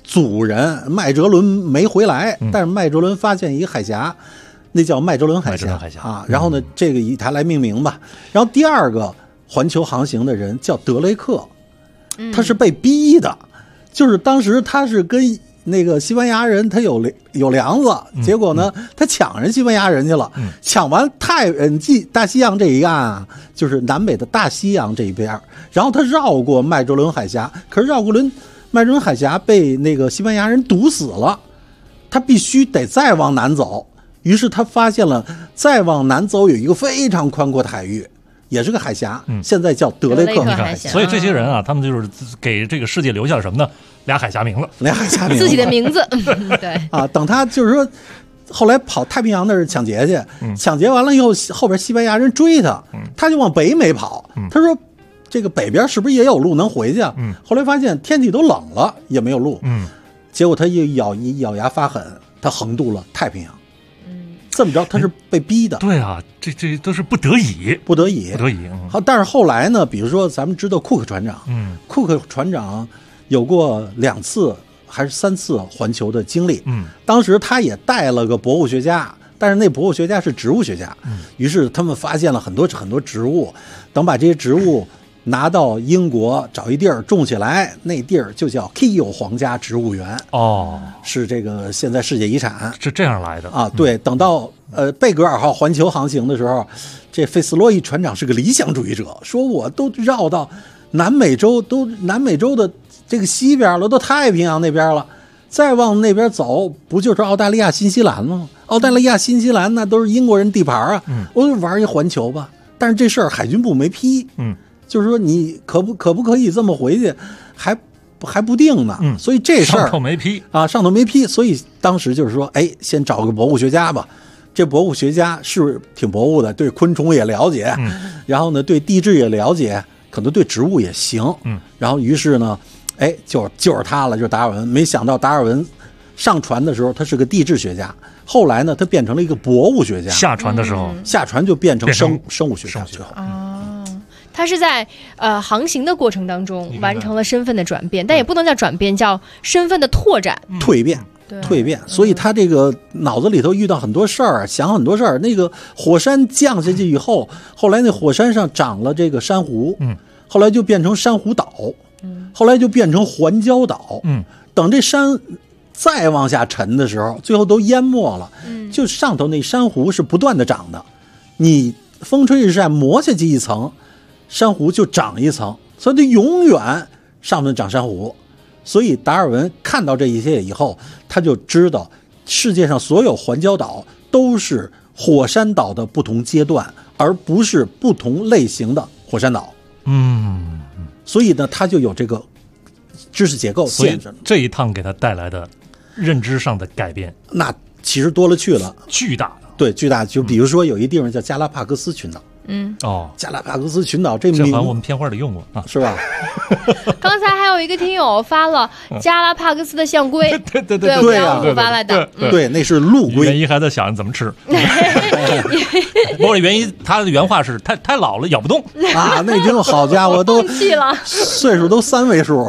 祖人麦哲伦没回来，但是麦哲伦发现一个海峡，那叫麦哲伦海峡啊。然后呢，这个以它来命名吧。然后第二个环球航行的人叫德雷克，他是被逼的，就是当时他是跟那个西班牙人他有梁子，结果呢他抢人西班牙人去了，抢完大西洋这一岸啊，就是南北的大西洋这一边，然后他绕过麦哲伦海峡，可是绕过麦哲伦海峡被那个西班牙人堵死了，他必须得再往南走，于是他发现了再往南走有一个非常宽阔的海域，也是个海峡，现在叫德雷克海峡。 所以这些人啊，他们就是给这个世界留下了什么呢？俩海峡名了， 自己的名字。对啊，等他就是说，后来跑太平洋那儿抢劫去，抢劫完了以后，后边西班牙人追他，他就往北美跑。他说：“这个北边是不是也有路能回去啊？”后来发现天气都冷了，也没有路。结果他一咬牙发狠，他横渡了太平洋。这么着，他是被逼的。 对啊，这都是不得已。 好，但是后来呢，比如说咱们知道库克船长，库克船长有过2次还是3次环球的经历。当时他也带了个博物学家，但是那博物学家是植物学家。于是他们发现了很多植物，等把这些植物拿到英国找一地儿种起来，那地儿就叫 Kew 皇家植物园。是这个现在世界遗产， 是这样来的啊。对，等到贝格尔号环球航行的时候，这费斯罗伊船长是个理想主义者，说我都绕到南美洲的这个西边了，都太平洋那边了，再往那边走不就是澳大利亚新西兰吗？澳大利亚新西兰那都是英国人地盘啊，我就玩一环球吧。但是这事儿海军部没批，就是说你可不可以这么回去还不定呢。所以这事儿上头没批，所以当时就是说，先找个博物学家吧。这博物学家是挺博物的，对昆虫也了解，然后呢对地质也了解，可能对植物也行。然后于是呢就是他了，就是达尔文。没想到达尔文上船的时候他是个地质学家，后来呢他变成了一个博物学家， 下船的时候下船就变成生物学家最后。 他是在航行的过程当中完成了身份的转变，但也不能叫转变，叫身份的拓展、 蜕变。所以他这个脑子里头遇到很多事儿，想很多事儿。那个火山降下去以后，后来那火山上长了这个珊瑚，后来就变成珊瑚岛，后来就变成环礁岛。等这山再往下沉的时候，最后都淹没了。就上头那珊瑚是不断的长的，你风吹日晒磨下去一层，珊瑚就长一层，所以它永远上面长珊瑚。所以达尔文看到这一切以后，他就知道世界上所有环礁岛都是火山岛的不同阶段，而不是不同类型的火山岛。所以呢，他就有这个知识结构限制了。 这一趟给他带来的认知上的改变， 那其实多了去了， 巨大的。 对，巨大。就比如说有一地方叫加拉帕戈斯群岛。加拉帕戈斯群岛这名， 这我们片花里用过啊， 是吧？ 刚才还有一个听友发了加拉帕戈斯的象龟， 对啊，发来的， 对，那是陆龟。 原因还在想怎么吃，不过原因他的原话是太老了咬不动啊，那已经好家伙都岁数都3位数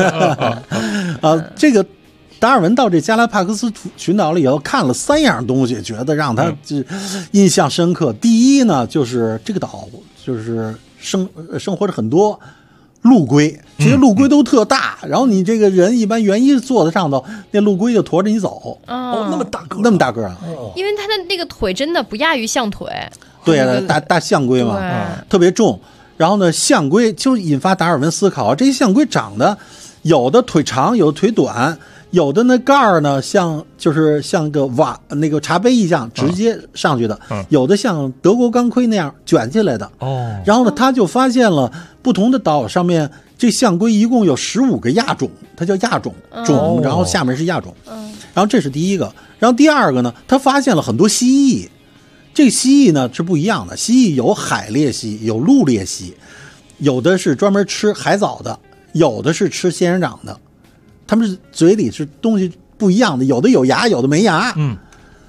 这个。达尔文到这加拉帕戈斯群岛了以后，看了3样东西，觉得让他印象深刻。第一呢，就是这个岛就是生活着很多陆龟，这些陆龟都特大，然后你这个人一般原衣坐在上头，那陆龟就驮着你走。 那么大个啊！ 因为他的那个腿真的不亚于象腿。 对啊，大象龟嘛，特别重。然后呢，象龟就引发达尔文思考，这些象龟长得有的腿长，有的腿短。有的那盖儿呢，像个那个茶杯一样直接上去的，有的像德国钢盔那样卷起来的。然后呢，他就发现了不同的岛上面这象龟一共有15个亚种，它叫亚种种，然后下面是亚种。然后这是第一个，然后第二个呢，他发现了很多蜥蜴。这个蜥蜴呢是不一样的，蜥蜴有海鬣蜥，有陆鬣蜥，有的是专门吃海藻的，有的是吃仙人掌的。他们是嘴里是东西不一样的，有的有牙，有的没牙。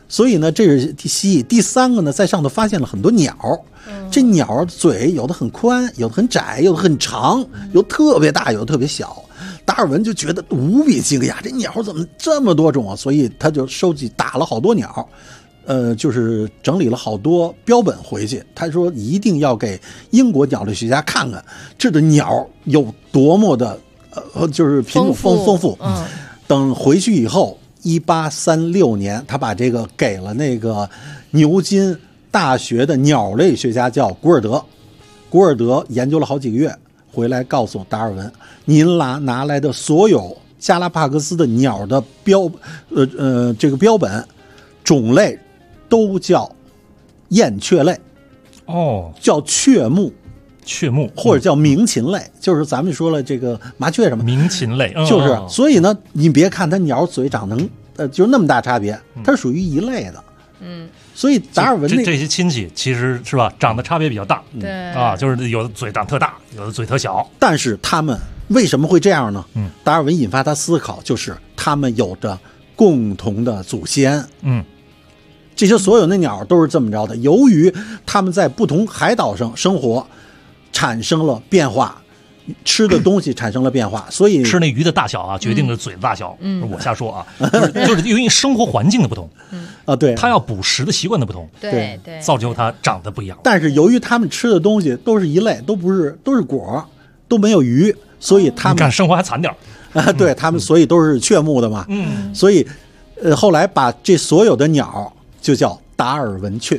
所以呢，这是蜥蜴。第三个呢，在上头发现了很多鸟，这鸟嘴有的很宽，有的很窄，有的很长，有的特别大，有的特别小。达尔文就觉得无比惊讶，这鸟怎么这么多种啊？所以他就收集打了好多鸟，就是整理了好多标本回去。他说一定要给英国鸟类学家看看这个鸟有多么的就是品种丰富。等回去以后，1836年，他把这个给了那个牛津大学的鸟类学家，叫古尔德。古尔德研究了好几个月，回来告诉达尔文，您拿来的所有加拉帕戈斯的鸟的这个标本种类都叫燕雀类，叫雀目。或者叫鸣禽类，就是咱们说了这个麻雀什么鸣禽类， 就是。所以呢，你别看它鸟嘴长成就是那么大差别，它是属于一类的。所以达尔文这些亲戚其实是吧，长得差别比较大。 对啊，就是有的嘴长特大，有的嘴特小。 但是他们为什么会这样呢？达尔文引发他思考，就是他们有着共同的祖先。这些所有的鸟都是这么着的。由于他们在不同海岛上生活，产生了变化，吃的东西产生了变化，所以吃那鱼的大小啊，决定了嘴的大小。我瞎说啊，就是因为生活环境的不同对， 它要捕食的习惯的不同， 对， 造就它长得不一样。 但是由于他们吃的东西都是一类，都是果，都没有鱼，所以他们你看生活还惨点对他们，所以都是雀目的嘛。所以后来把这所有的鸟就叫达尔文雀。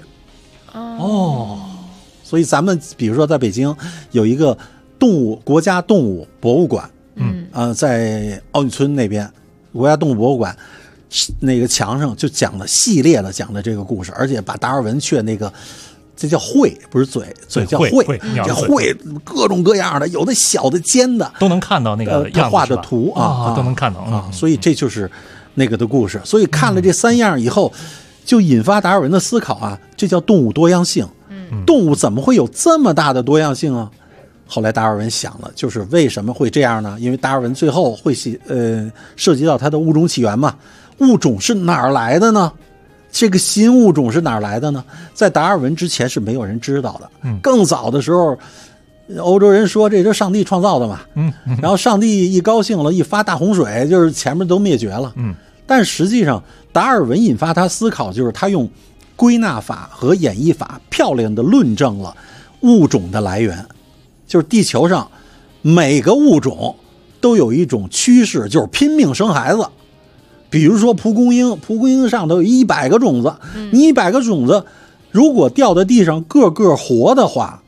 所以咱们比如说在北京有一个国家动物博物馆，在奥运村那边国家动物博物馆那个墙上就系列的讲的这个故事，而且把达尔文雀那个这叫喙，不是嘴叫喙，这喙各种各样的，有的小的尖的都能看到那个他画的图都能看到所以这就是那个的故事。所以看了这3样以后，就引发达尔文的思考啊，这叫动物多样性。动物怎么会有这么大的多样性啊？后来达尔文想了，就是为什么会这样呢？因为达尔文最后会涉及到他的物种起源嘛。物种是哪儿来的呢？这个新物种是哪儿来的呢？在达尔文之前是没有人知道的。更早的时候，欧洲人说这是上帝创造的嘛。然后上帝一高兴了，一发大洪水，就是前面都灭绝了。但实际上，达尔文引发他思考，就是他用归纳法和演绎法漂亮的论证了物种的来源，就是地球上每个物种都有一种趋势，就是拼命生孩子。比如说蒲公英上头有100个种子，你100个种子如果掉在地上个个活的话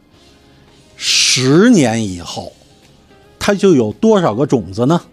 ，10年以后它就有多少个种子呢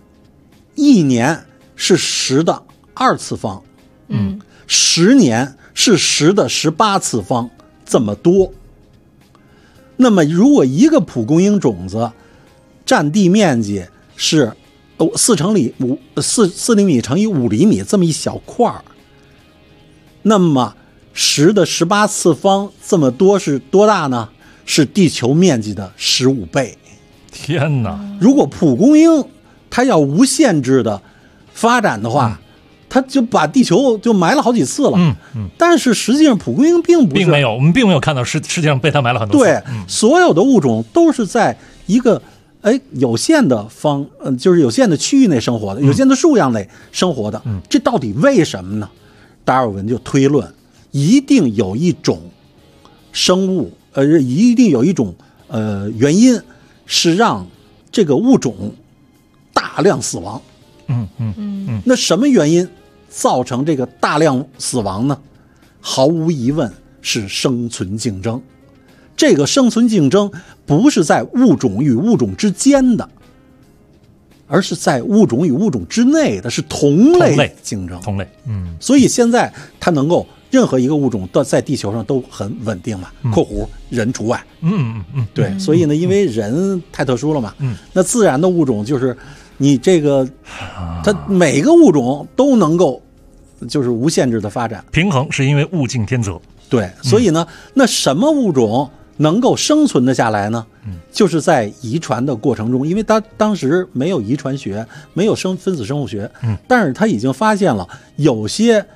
？1年是10的2次方，10年是10的18次方，这么多。那么如果一个蒲公英种子占地面积是4厘米乘以5厘米这么一小块儿，那么10的18次方这么多是多大呢？是地球面积的15倍。 天哪！ 如果蒲公英它要无限制的发展的话，它就把地球就埋了好几次了。但是实际上蒲公英并没有， 我们并没有看到世界上被它埋了很多次。 对，所有的物种都是在一个有限的就是有限的区域内生活的，有限的数量内生活的。这到底为什么呢？达尔文就推论，一定有一种生物，一定有一种原因是让这个物种大量死亡。那什么原因造成这个大量死亡呢？毫无疑问是生存竞争。这个生存竞争不是在物种与物种之间的，而是在物种与物种之内的，是同类竞争。 同类， 所以现在它能够任何一个物种在地球上都很稳定嘛，括弧人除外。对，所以呢，因为人太特殊了嘛，那自然的物种就是你这个，它每个物种都能够就是无限制的发展， 平衡是因为物竞天择。 对，所以呢，那什么物种能够生存得下来呢？就是在遗传的过程中，因为当时没有遗传学，没有分子生物学，但是他已经发现了有些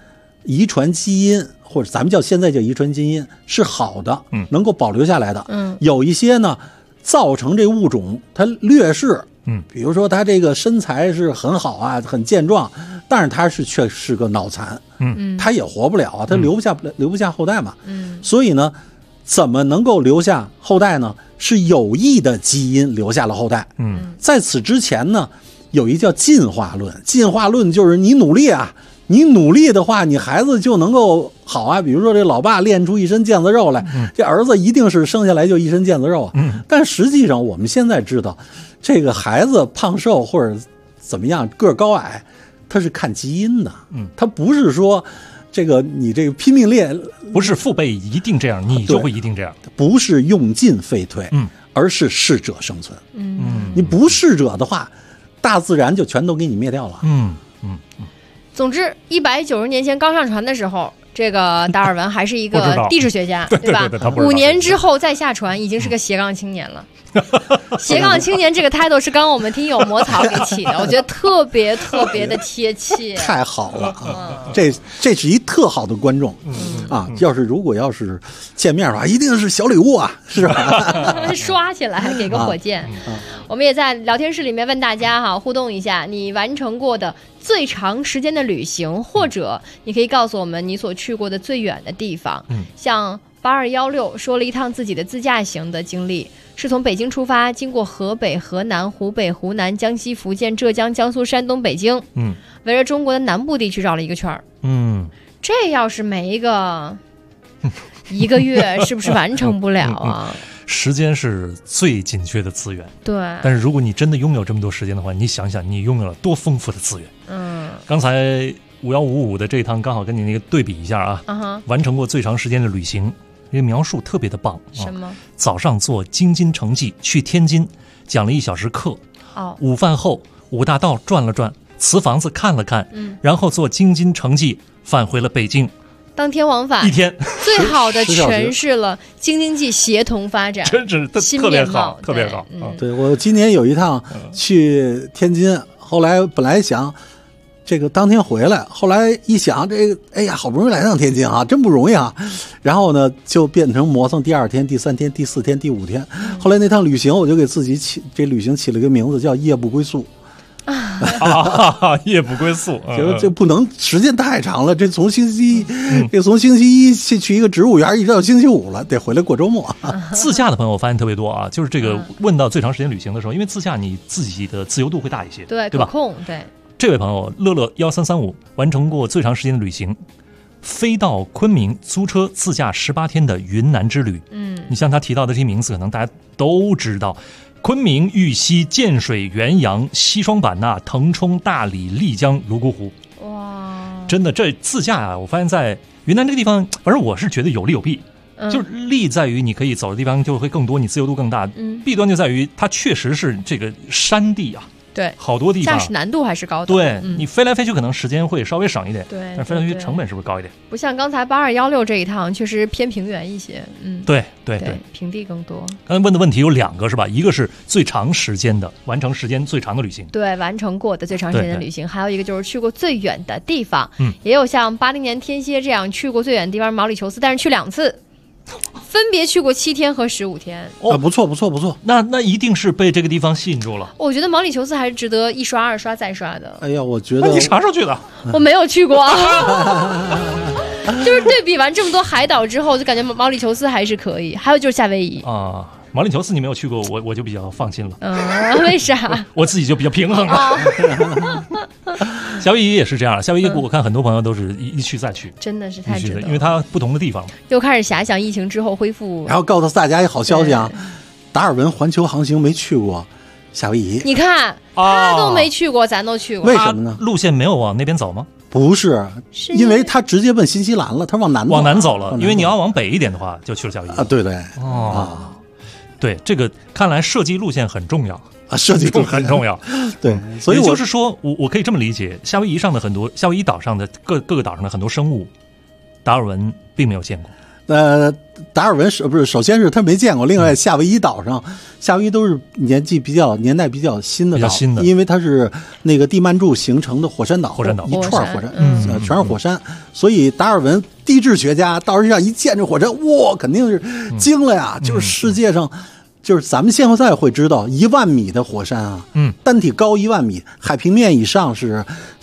遗传基因，或者咱们现在叫遗传基因是好的，能够保留下来的。有一些呢，造成这物种它劣势，比如说它这个身材是很好啊，很健壮，但是它却是个脑残，它也活不了啊，它留不下后代嘛。所以呢，怎么能够留下后代呢？是有益的基因留下了后代。在此之前呢，有一叫进化论，进化论就是你努力啊。你努力的话，你孩子就能够好啊。比如说这老爸练出一身腱子肉来，这儿子一定是生下来就一身腱子肉啊。但实际上我们现在知道，这个孩子胖瘦或者怎么样个高矮，他是看基因的。他不是说这个你这个拼命练， 不是父辈一定这样，你就会一定这样， 不是用进废退，而是适者生存。你不适者的话，大自然就全都给你灭掉了。 总之，190年前刚上船的时候，这个达尔文还是一个地质学家，对吧？5年之后再下船，已经是个斜杠青年了。斜杠青年这个 title 是刚刚我们听友魔草给起的，我觉得特别的贴切， 太好了啊！这是一特好的观众啊！如果要是见面的话，一定是小礼物啊，是吧？ 刷起来，给个火箭。我们也在聊天室里面问大家哈，互动一下，你完成过的最长时间的旅行，或者你可以告诉我们你所去过的最远的地方。像8216说了一趟自己的自驾行的经历，是从北京出发，经过河北、河南、湖北、湖南、江西、福建、浙江、江苏、山东、北京，围着中国的南部地区绕了一个圈儿。这要是没一个月，是不是完成不了啊？ 时间是最紧缺的资源， 对。 但是如果你真的拥有这么多时间的话，你想想你拥有了多丰富的资源。刚才5155的这一趟刚好跟你那个对比一下啊，完成过最长时间的旅行，这个描述特别的棒。 什么？ 早上坐京津城际去天津，讲了1小时课。午饭后5大道转了转，瓷房子看了看，然后坐京津城际返回了北京。 当天往返 1天， 最好的诠释了京津冀协同发展， 真是特别好，特别好。 对，我今年有一趟去天津，后来本来想这个当天回来，后来一想这个，哎呀，好不容易来趟天津啊，真不容易啊。然后呢，就变成磨蹭第2天、第3天、第4天、第5天。后来那趟旅行，我就给自己旅行起了个名字，叫夜不归宿。 夜不归宿， 这不能时间太长了。这从星期一去一个植物园，一直到星期5了，得回来过周末。 自驾的朋友我发现特别多啊，就是这个问到最长时间旅行的时候，因为自驾你自己的自由度会大一些， 对吧？ 可控，对。 这位朋友乐乐1335完成过最长时间的旅行，飞到昆明租车自驾18天的云南之旅。你像他提到的这些名字，可能大家都知道。昆明、玉溪、建水、元阳、西双版纳、腾冲、大理、丽江、泸沽湖。 哇， 真的，这自驾啊，我发现在云南这个地方，反正我是觉得有利有弊。就是利在于你可以走的地方就会更多，你自由度更大。弊端就在于它确实是这个山地啊。 对， 好多地方驾驶难度还是高的。 对，你飞来飞去可能时间会稍微省一点， 对， 但是飞来飞去成本是不是高一点？ 不像刚才8216这一趟，确实偏平原一些。 对， 平地更多。 刚才问的问题有2个是吧？一个是最长时间的完成时间最长的旅行， 对，完成过的最长时间的旅行，还有一个就是去过最远的地方。也有像80年天蝎这样去过最远的地方毛里求斯，但是去2次。分别去过7天和15天。 不错。 那一定是被这个地方吸引住了。 我觉得毛里求斯还是值得1刷2刷再刷的。 哎呀，我觉得你啥时候去的？ 我没有去过就是对比完这么多海岛之后，就感觉毛里求斯还是可以。还有就是夏威夷啊。毛里求斯你没有去过，我就比较放心了。 为啥？ 我自己就比较平衡了。夏威夷也是这样，夏威夷我看很多朋友都是一去再去， 真的是太值得， 因为它不同的地方又开始遐想疫情之后恢复。 然后告诉大家一好消息啊，达尔文环球航行没去过夏威夷， 你看他都没去过，咱都去过， 为什么呢？ 路线没有往那边走吗？ 不是，因为他直接奔新西兰了，他往南走了，因为你要往北一点的话，就去了夏威夷啊。对对，这个看来设计路线很重要啊，设计路线很重要。 对，所以也就是说，我可以这么理解，夏威夷岛上的各个岛上的很多生物，达尔文并没有见过。 达尔文不是，首先是他没见过，另外夏威夷岛上，夏威夷都是年代比较新的岛，因为它是那个地幔柱形成的火山岛，一串火山，全是火山，所以达尔文地质学家到时候一见这火山，哇，肯定是惊了呀！就是世界上，就是咱们现在会知道1万米的火山啊，单体高1万米，海平面以上是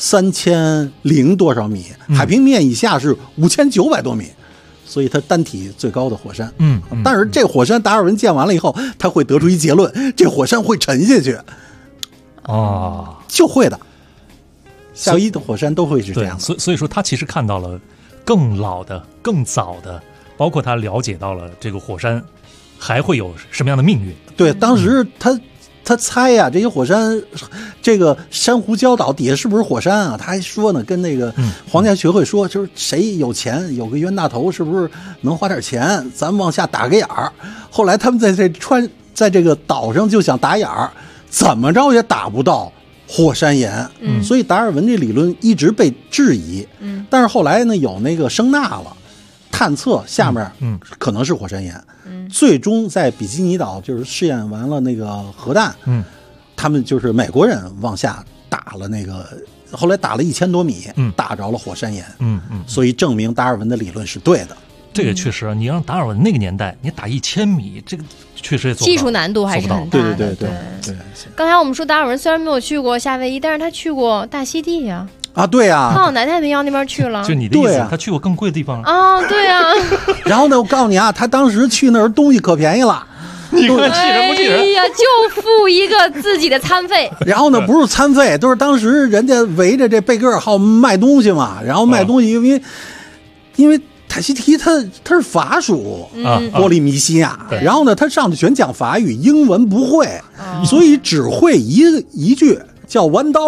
3000多少米，海平面以下是5900多米。所以它单体最高的火山，但是这火山达尔文见完了以后，他会得出一结论：这火山会沉下去，就会的。夏威夷的火山都会是这样的。 所以说他其实看到了更老的、更早的，包括他了解到了这个火山还会有什么样的命运。 对，当时他猜呀，这些火山，这个珊瑚礁岛底下是不是火山啊？他还说呢，跟那个皇家学会说，就是谁有钱，有个冤大头，是不是能花点钱，咱们往下打个眼儿。后来他们在这个岛上就想打眼儿，怎么着也打不到火山岩，所以达尔文这理论一直被质疑。但是后来呢，有那个声纳了，探测下面可能是火山岩。最终在比基尼岛就是试验完了那个核弹，他们就是美国人往下打了那个，后来打了1000多米，打着了火山岩，所以证明达尔文的理论是对的。 这个确实，你让达尔文那个年代，你打1000米，这个确实也做不到， 技术难度还是很大的。 对。 刚才我们说达尔文虽然没有去过夏威夷，但是他去过大溪地呀。 对啊， 他往南太平洋那边去了。 就你的意思，他去过更贵的地方对啊。 然后呢，我告诉你啊，他当时去那儿东西可便宜了。 你看气人不气人？ 哎呀，就付一个自己的餐费。 然后呢，不是餐费，都是当时人家围着这贝格尔号卖东西嘛。然后卖东西，因为塔希提它是法属波利尼西亚，然后呢，他上去全讲法语，英文不会，所以只会一句叫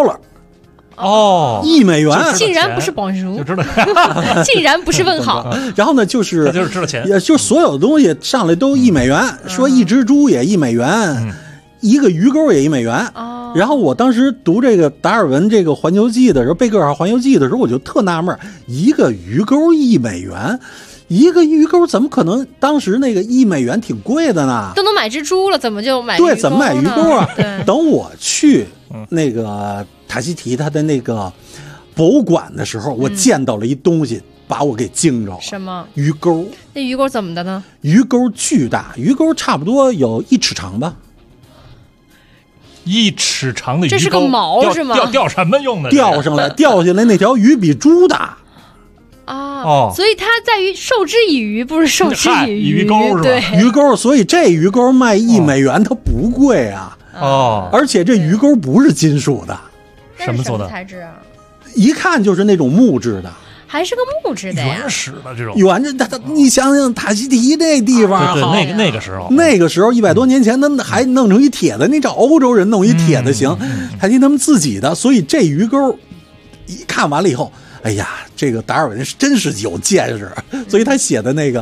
$1。$1， 竟然不是bonjour，就知道，竟然不是问好。 然后呢，就是知道钱， 就所有的东西上来都$1，说一只猪也$1，一个鱼钩也$1。然后我当时读这个达尔文这个环球记的时候，贝格尔号环球记的时候，我就特纳闷，一个鱼钩$1，一个鱼钩怎么可能？当时那个$1挺贵的呢， 都能买只猪了，怎么就买鱼钩呢？ 对，怎么买鱼钩啊？等我去那个塔希提他的那个博物馆的时候，我见到了一东西，把我给惊着了。 什么？ 鱼钩。 那鱼钩怎么的呢？ 鱼钩巨大，鱼钩差不多有1尺长吧。 1尺长的鱼钩， 这是个锚是吗？ 钓什么用的？ 钓下来那条鱼比猪大。 所以它在于授之以渔，不是授之以渔。 鱼钩是吧？ 对， 鱼钩，所以这鱼钩卖$1，它不贵啊。而且这鱼钩不是金属的， 什么做的材质啊？ 一看就是那种木质的， 还是个木质的呀？ 原始的这种。 你想想塔希提那地方， 对，那个时候 100多年前，那还弄成一铁的，你找欧洲人弄一铁的行，塔希提他们自己的，所以这鱼钩一看完了以后。哎呀，这个达尔文真是有见识，所以他写的那个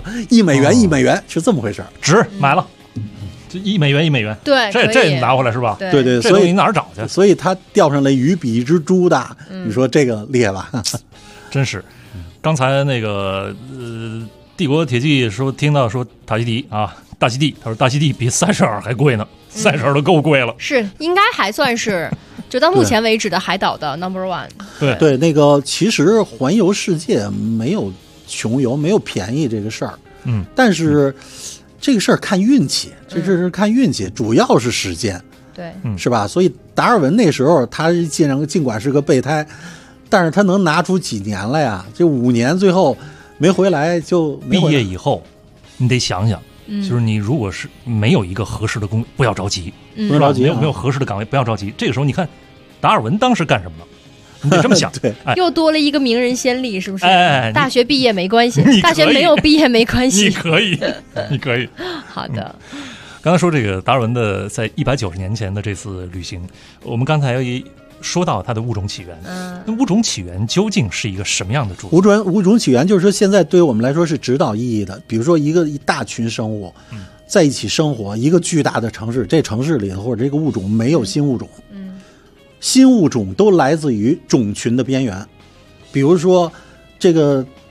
$1是这么回事， 值买了，这$1， 对， 这拿回来是吧？ 对， 所以你哪儿找去？ 所以他钓上来鱼比一只猪大，你说这个厉害吧？ 真是。刚才那个帝国铁骑听到说塔希提啊，大溪地，他说大溪地比32还贵呢，32都够贵了， 是应该还算是。就到目前为止的海岛的 No.1。 对，那个其实环游世界没有穷游，没有便宜这个事儿。但是这个事儿看运气，这是看运气，主要是时间。 对， 是吧？所以达尔文那时候他尽管是个备胎，但是他能拿出几年来呀？这5年最后没回来就毕业以后，你得想想。就是你如果是没有一个合适的工，不要着急， 不要着急， 没有合适的岗位，不要着急。这个时候，你看达尔文当时干什么了？你得这么想。 对， 又多了一个名人先例，是不是？大学毕业没关系，大学没有毕业没关系。 你可以。 好的。 刚才说这个达尔文的在190年前的这次旅行，我们刚才说到它的物种起源，那物种起源究竟是一个什么样的主题？ 物种起源就是说，现在对我们来说是指导意义的。比如说一大群生物在一起生活，一个巨大的城市，这城市里头或者这个物种没有新物种，新物种都来自于种群的边缘。比如说这个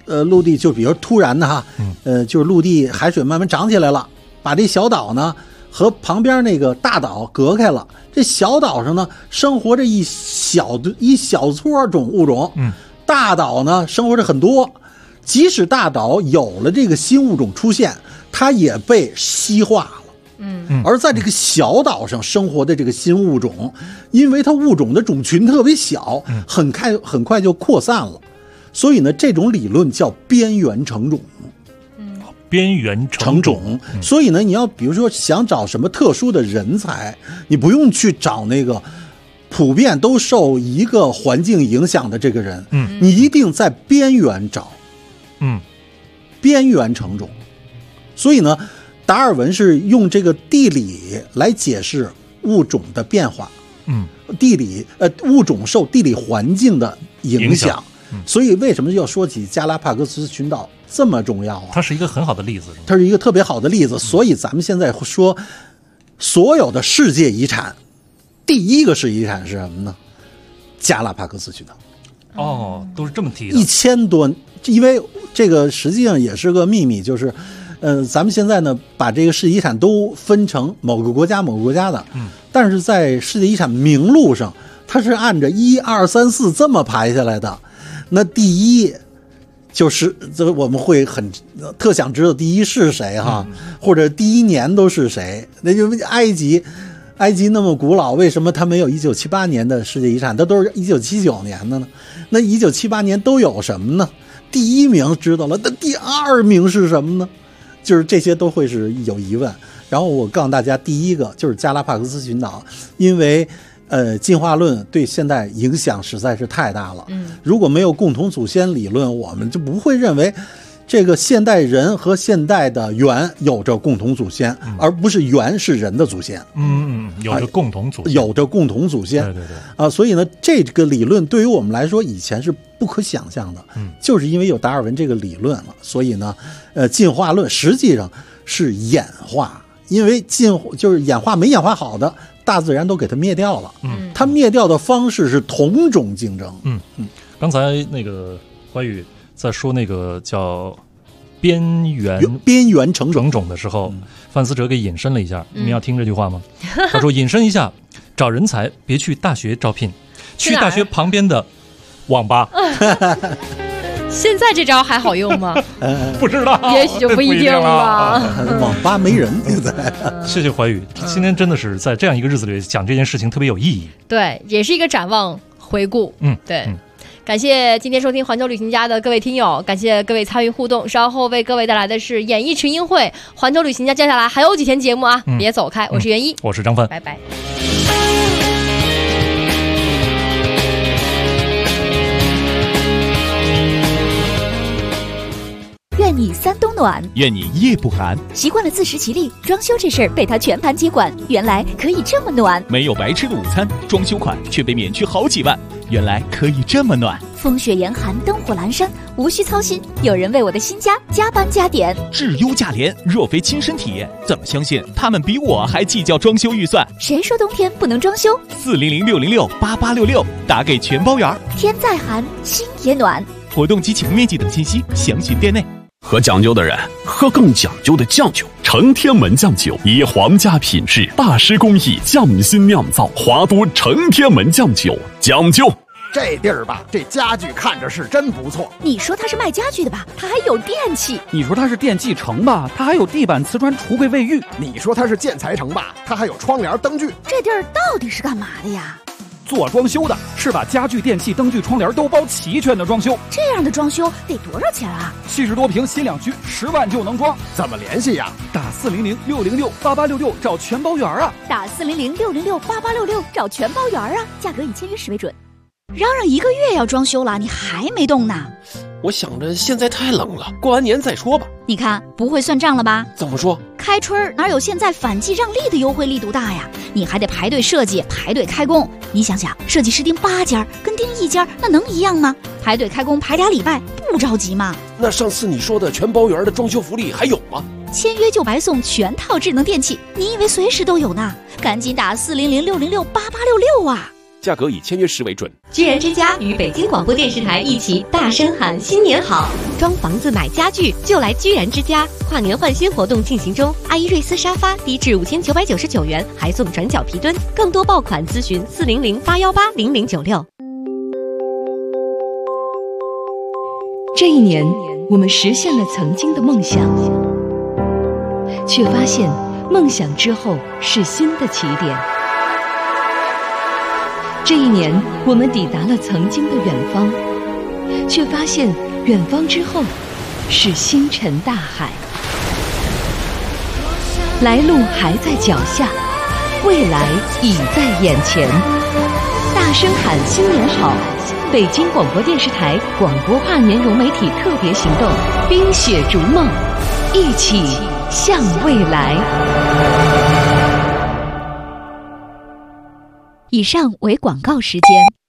陆地就比如突然的哈，就是陆地海水慢慢涨起来了，把这小岛呢和旁边那个大岛隔开了。这小岛上呢生活着一小撮种物种，大岛呢生活着很多。即使大岛有了这个新物种出现，它也被西化了。而在这个小岛上生活的这个新物种，因为它物种的种群特别小，很快就扩散了。所以呢，这种理论叫边缘成种。 边缘成种， 所以呢，你要比如说想找什么特殊的人才，你不用去找那个普遍都受一个环境影响的这个人，你一定在边缘找，边缘成种。所以呢，达尔文是用这个地理来解释物种的变化，物种受地理环境的影响。所以为什么要说起加拉帕戈斯群岛这么重要啊？ 它是一个很好的例子， 它是一个特别好的例子。所以咱们现在说，所有的世界遗产，第一个世界遗产是什么呢？加拉帕戈斯群岛。 都是这么提的。 1000多，因为这个实际上也是个秘密，就是，咱们现在呢把这个世界遗产都分成某个国家的，但是在世界遗产名录上，它是按着1、2、3、4这么排下来的。那第一就是我们会特想知道第一是谁哈，或者第一年都是谁？那就埃及那么古老，为什么它没有1978年的世界遗产？它都是1979年的呢？那1978年都有什么呢？第一名知道了，那第二名是什么呢？就是这些都会是有疑问。然后我告诉大家，第一个就是加拉帕戈斯群岛，因为进化论对现代影响实在是太大了。如果没有共同祖先理论，我们就不会认为这个现代人和现代的猿有着共同祖先，而不是猿是人的祖先。 有着共同祖先， 有着共同祖先。对。所以呢，这个理论对于我们来说以前是不可想象的。就是因为有达尔文这个理论了，所以呢，进化论实际上是演化。因为就是演化没演化好的，大自然都给它灭掉了。它灭掉的方式是同种竞争。 刚才那个怀宇在说那个叫边缘成种的时候，范思哲给引申了一下。你们要听这句话吗？他说引申一下，找人才别去大学招聘，去大学旁边的网吧。 现在这招还好用吗？ 不知道， 也许就不一定了。 网吧没人现在。 谢谢怀宇，今天真的是在这样一个日子里讲这件事情特别有意义。 对，也是一个展望回顾。对。感谢今天收听环球旅行家的各位听友，感谢各位参与互动。稍后为各位带来的是演艺群英会环球旅行家，接下来还有几天节目啊，别走开。我是袁一， 我是张帆， 拜拜。 愿你3冬暖， 愿你夜不寒。 习惯了自食其力，装修这事儿被他全盘接管，原来可以这么暖。 没有白吃的午餐，装修款却被免去好几万，原来可以这么暖。 风雪严寒，灯火阑珊，无需操心，有人为我的新家加班加点。 质优价廉，若非亲身体验，怎么相信他们比我还计较装修预算？ 谁说冬天不能装修？400-606-8866，打给全包圆。 天再寒，心也暖。 活动及启用面积等信息详询店内。 喝讲究的人喝更讲究的酱酒，承天门酱酒以皇家品质、大师工艺匠心酿造，华都承天门酱酒讲究。 这地儿吧，这家具看着是真不错。 你说它是卖家具的吧，它还有电器。 你说它是电器城吧，它还有地板、瓷砖、橱柜、卫浴。 你说它是建材城吧，它还有窗帘、灯具。 这地儿到底是干嘛的呀？ 做装修的，是把家具、电器、灯具、窗帘都包齐全的装修。 这样的装修得多少钱啊 ？70多平新两居，10万就能装。 怎么联系呀？ 打400-606-8866找全包圆啊！ 打400-606-8866找全包圆啊！价格以签约时为准。嚷嚷1个月要装修了，你还没动呢？ 我想着现在太冷了，过完年再说吧。 你看不会算账了吧？ 怎么说？ 开春哪有现在反季让利的优惠力度大呀？你还得排队设计，排队开工。你想想，设计师盯8家跟盯1家，那能一样吗？排队开工排2礼拜，不着急吗？ 那上次你说的全包圆的装修福利还有吗？ 签约就白送全套智能电器，你以为随时都有呢？赶紧打400-606-8866啊！ 价格以签约时为准。 居然之家与北京广播电视台一起大声喊新年好！装房子买家具就来居然之家，跨年换新活动进行中，阿依瑞斯沙发低至5999元，还送转角皮墩。更多爆款咨询400-818-0096。 这一年，我们实现了曾经的梦想，却发现梦想之后是新的起点。这一年，我们抵达了曾经的远方，却发现远方之后是星辰大海。来路还在脚下，未来已在眼前。大声喊新年好！北京广播电视台广播跨年融媒体特别行动，冰雪逐梦，一起向未来。 以上为广告时间。